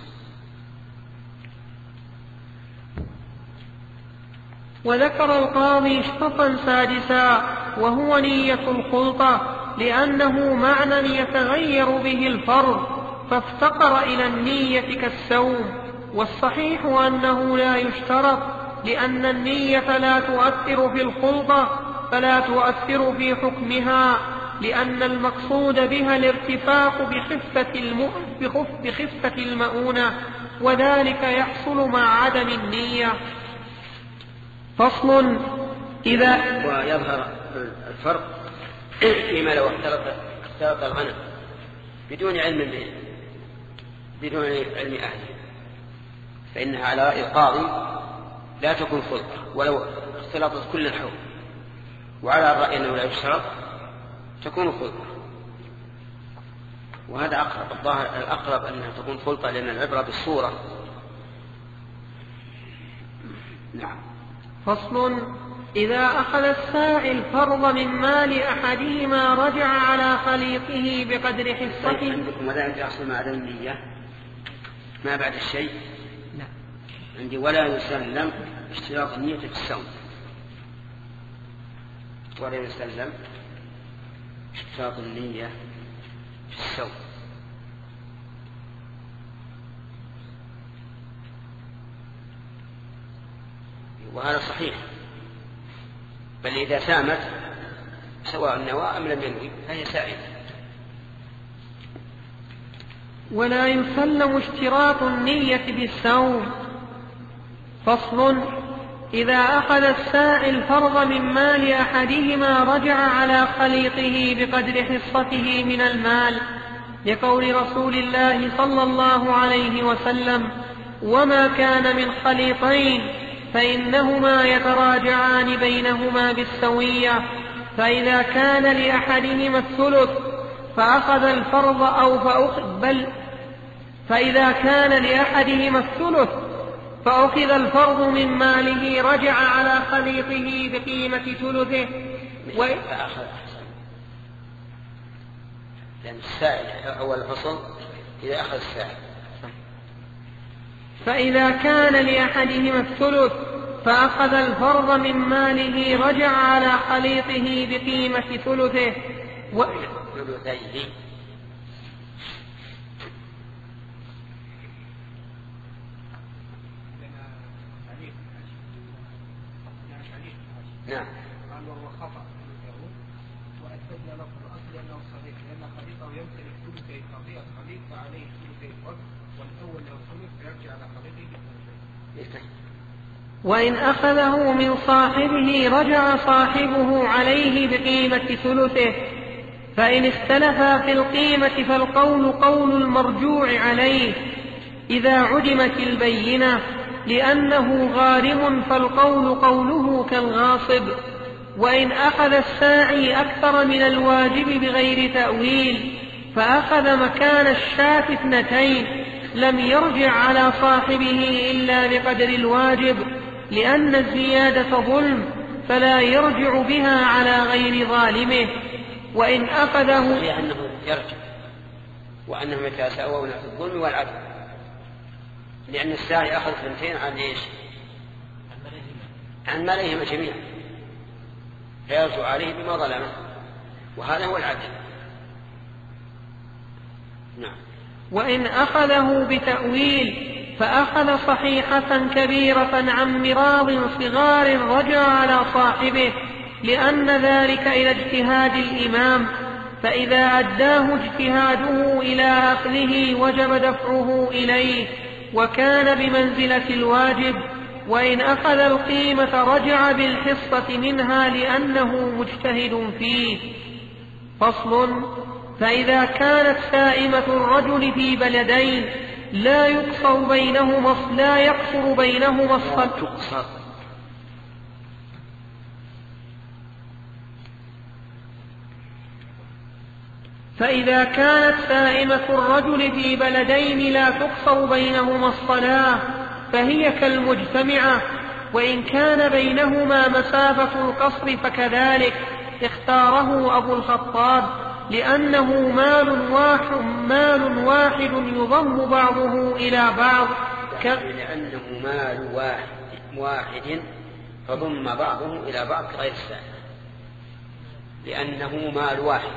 وذكر القاضي شرطا سادسا وهو نية الخلطة لأنه معنى يتغير به الفرض فافتقر إلى النية كالسوم، والصحيح أنه لا يشترط لأن النية لا تؤثر في الخلطة فلا تؤثر في حكمها، لأن المقصود بها الارتفاق بخفة, الم... بخف... بخفة المؤونة، وذلك يحصل مع عدم النية. فصل. إذا
ويظهر الفرق فيما لو اختلط اختلط الغنم بدون علم به بدون علم أهله، فإنها على رأي القاضي لا تكون خلطة ولو اختلطت كل الحول، وعلى الرأي أنه لا يشترط تكون خلطة. وهذا أقرب، الظاهر الأقرب أنها تكون خلطة لأن العبرة بالصورة. نعم.
فصل: إذا أخذ الساعي الفرض من مال أحدهما رجع على خليطه بقدر حصته.
عندكم ولا يحصل مع عدم النية ما بعد الشيء؟
لا.
عندي ولا يسلم اشتراط النية في الصوم، ولا يسلم اشتراط النية في الصوم. وهذا صحيح، بل إذا سامت سواء النوى أم لم ينوي فهي سائلة.
ولا يسلم اشتراط النية بالصوم. فصل: إذا أخذ الساعي الفرض من مال أحدهما رجع على خليطه بقدر حصته من المال، لقول رسول الله صلى الله عليه وسلم: وما كان من خليطين فإنهما يتراجعان بينهما بالسوية، فإذا كان لأحدهما الثلث فأخذ الفرض أو فأخذ بل فإذا كان لأحدهما الثلث فأخذ الفرض من ماله رجع على خليطه بقيمة ثلثه. و...
فأخذ أحسن، لأن السائل أول الفصل إذا أخذ السائل.
فإذا كان لأحدهما الثلث فأخذ الفرض من ماله رجع على خليطه بقيمة ثلثه. و...
نعم.
قال وهو خطأ وأثبتنا له الأصل أنه صحيح، لأن خليطه يمتلك ثلثي قضية خليط فعليه ثلثي الفرد، والأول له ثلث فيرجع على خليطه.
وإن أخذه من صاحبه رجع صاحبه عليه بقيمة ثلثه. فإن اختلفا في القيمة فالقول قول المرجوع عليه إذا عدمت البينة، لأنه غارم فالقول قوله كالغاصب. وإن أخذ الساعي أكثر من الواجب بغير تأويل فأخذ مكان الشاة اثنتين لم يرجع على صاحبه إلا بقدر الواجب، لأن الزيادة ظلم فلا يرجع بها على غير ظالمه. وإن أخذه
صحيح أنه يرجع، وأنهم يتساوون في الظلم والعدل، لأن الساعي أخذ ثنتين عن إيش؟ عن مالهما جميعا، فيرجع عليه بما ظلمه، وهذا هو العدل. نعم.
وإن أخذه بتأويل فأخذ صحيحة كبيرة عن مراض صغار رجع على صاحبه، لأن ذلك إلى اجتهاد الإمام، فإذا أداه اجتهاده إلى أخذه وجب دفعه إليه وكان بمنزلة الواجب. وإن أخذ القيمة رجع بالحصة منها لأنه مجتهد فيه. فصل: فإذا كانت سائمة الرجل في بلدين لا يقصر بينهما لا يقصر بينهما الصلاة فإذا كانت سائمة الرجل في بلدين لا تقصر بينهما الصلاة فهي كالمجتمعة، وإن كان بينهما مسافة القصر فكذلك، اختاره أبو الخطاب لأنه مال واحد, مال واحد يضم بعضه إلى بعض.
ك... لأنه مال واحد, واحد فضم بعضه إلى بعض غير السائل، لأنه مال واحد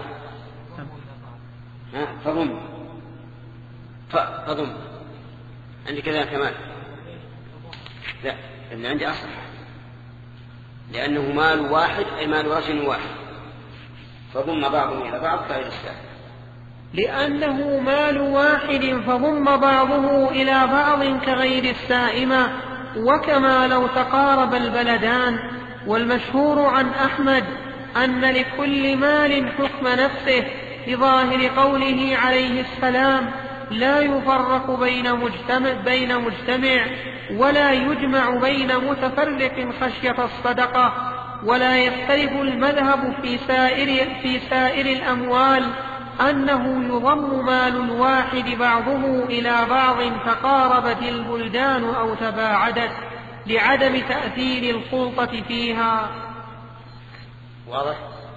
فضم فضم عندي كذا كمان، لا اللي عندي أصح، لأنه مال واحد أي مال رجل واحد فضم بعضه إلى بعض غير السائل.
لأنه مال واحد فضم بعضه إلى بعض كغير السائمة، وكما لو تقارب البلدان والمشهور عن أحمد أن لكل مال حكم نفسه بظاهر قوله عليه السلام: لا يفرق بين مجتمع, بين مجتمع ولا يجمع بين متفرق خشية الصدقة. ولا يختلف المذهب في سائر, في سائر الأموال أنه يضم مال الواحد بعضه إلى بعض فقاربت البلدان أو تباعدت لعدم تأثير الخلطة فيها.
واضح؟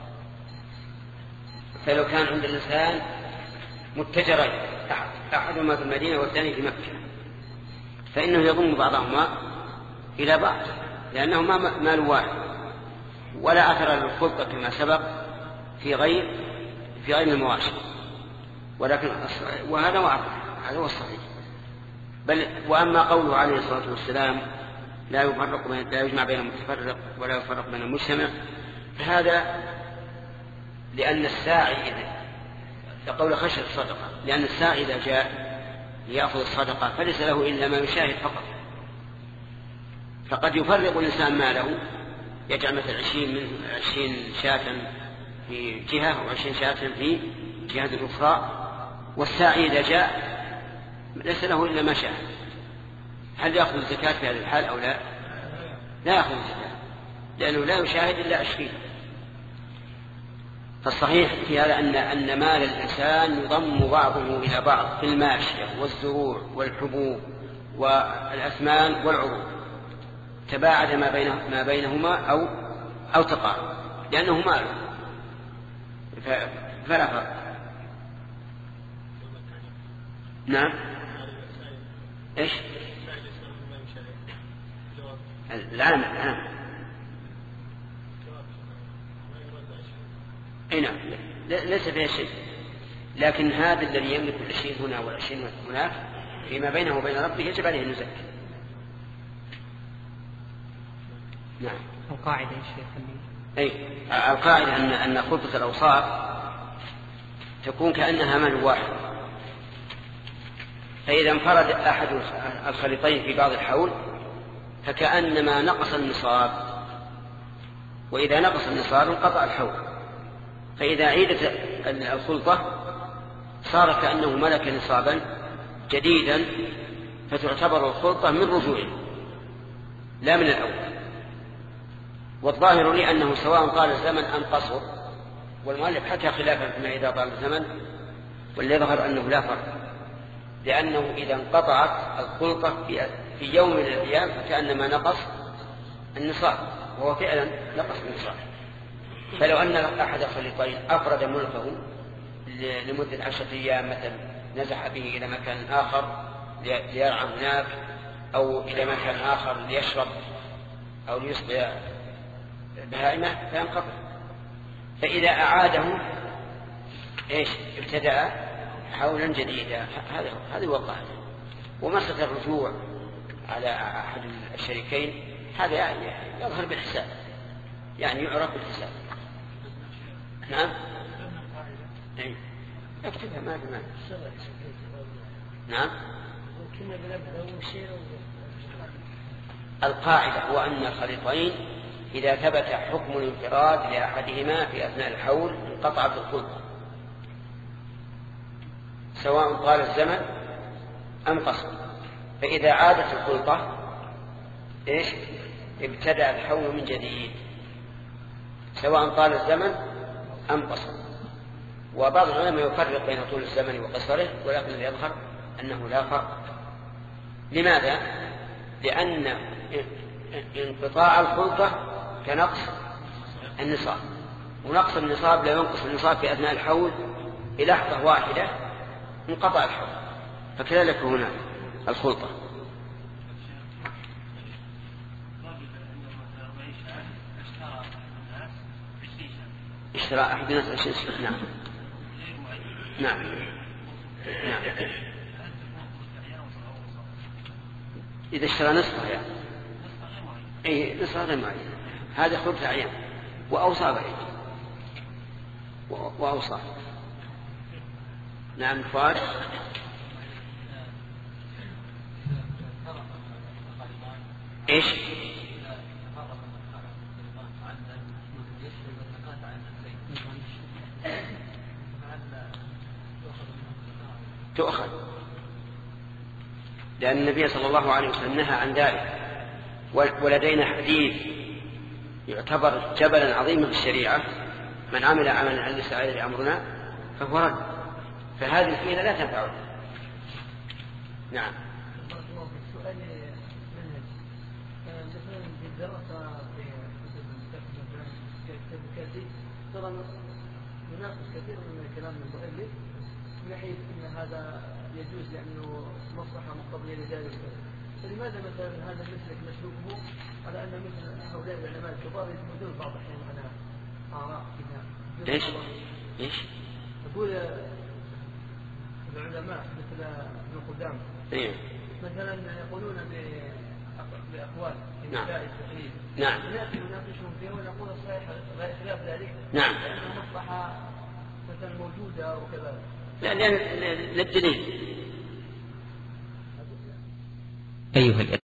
فلو كان عند الإنسان متجرين، أحدهما في المدينة والثاني في مكة، فإنه يضم بعضهما إلى بعض لأنهما مال واحد، ولا أثر للخلطة كما سبق في غير في غير المواشي. ولكن وهذا واضح، هذا هو الصحيح. بل وأما قوله عليه الصلاة والسلام: لا يفرق بين لا يجمع بين المتفرق ولا يفرق بين المجتمع، فهذا لأن الساعي قول خشية الصدقة، لأن الساعي إذا جاء ليأخذ الصدقة فليس له إلا ما يشاهد فقط. فقد يفرق الإنسان ماله، يجعل مثل عشرين من عشرين شاة في جهة وعشرين شاة في جهة أخرى، والساعي إذا جاء ليس له إلا ما شاء. هل يأخذ الزكاة في هذه الحال أو لا؟ لا يأخذ الزكاة لأنه لا يشاهد إلا عشرين. فالصحيح في هذا أن أن مال الإنسان يضم بعضه إلى بعض في الماشية والزروع والحبوب والأثمان والعروض، تباعد ما بين ما بينهما أو أو تقارب، لأنه مال فلا فرق. نعم. إيش؟ العام العام. أي نعم، ليس فيها شيء، لكن هذا الذي يملك العشرين هنا والعشرين هناك فيما بينه وبين ربه يجب عليه أن يزكي. نعم.
القاعدة يا شيخ.
أي القاعدة أن أن خلطة الأوصاف تكون كأنها مال واحد، فإذا انفرد أحد الخليطين في بعض الحول فكأنما نقص النصاب، وإذا نقص النصاب انقطع الحول. فإذا عيدت الخلطة صار كأنه ملك نصابا جديدا، فتعتبر الخلطة من رجوعه لا من الأول. والظاهر لي أنه سواء طال الزمن أم قصر، والمؤلف حكى خلافا فيما إذا طال الزمن، واللي يظهر أنه لا فرق، لأنه إذا انقطعت الخلطة في يوم من الأيام فكأنما نقص النصاب، وهو فعلا نقص النصاب. فلو أن أحد الخليطين أفرد ملكه لمدة عشرة أيام مثلا، نزح به إلى مكان آخر ليرعى هناك، أو إلى مكان آخر ليشرب أو ليسقي بهائمة، فينقطع. فإذا أعاده إيش ابتدأ حولا جديدا. هذا هذا هو القاعدة. ومسألة الرجوع على أحد الشريكين هذا يظهر بالحساب، يعني يعرف بالحساب. نعم. اي اكتبها ما في مانع. نعم. القاعدة هو أن الخليطين إذا ثبت حكم الانفراد لأحدهما في أثناء الحول انقطعت الخلطة، سواء طال الزمن أم قصر. فإذا عادت الخلطة إيش ابتدأ الحول من جديد، سواء طال الزمن أم قصر. وبعض العلماء يفرق بين طول الزمن وقصره، ولكن يظهر أنه لا فرق. لماذا؟ لأن انقطاع الخلطة كنقص النصاب، ونقص النصاب لا ينقص النصاب في أثناء الحول بلحظة واحدة انقطع الحول، فكذلك هنا الخلطة. اشترى أحد الناس عشرين شيء. نعم نعم نعم. إذا اشترى نصفها يعني أي نصفها غير معين، هذا خلطة عيان وأوصى بعيد وأوصى. نعم فؤاد. إيش تؤخذ، لأن النبي صلى الله عليه وسلم نهى عن ذلك. ولدينا حديث يعتبر جبلا عظيما في الشريعة: من عمل عملا ليس عليه أمرنا فهو رد. فهذه الحيلة لا تنفعه. نعم.
السؤال منهج مثلا في الدراسة في كتاب الكاتب ترى يناقش كثير من كلام المؤلف من ناحية أن هذا يجوز لأنه مصلحة مقتضية لذلك. فلماذا مثلا هذا المسلك مسلوكه على أن مثل هؤلاء العلماء الكبار يتمدون بعض الأحيان على آراء فيها؟
ليش؟ ليش؟
أقول العلماء مثل ابن قدامة
إيه؟
مثلا يقولون بأقوال في
نعم.
مسائل التقليد.
نعم.
نأتي نناقشهم فيها ونقول الصحيح غير خلاف ذلك.
نعم.
لأن المصلحة مثلا موجودة وكذا.
لا لأن للدليل.
أيها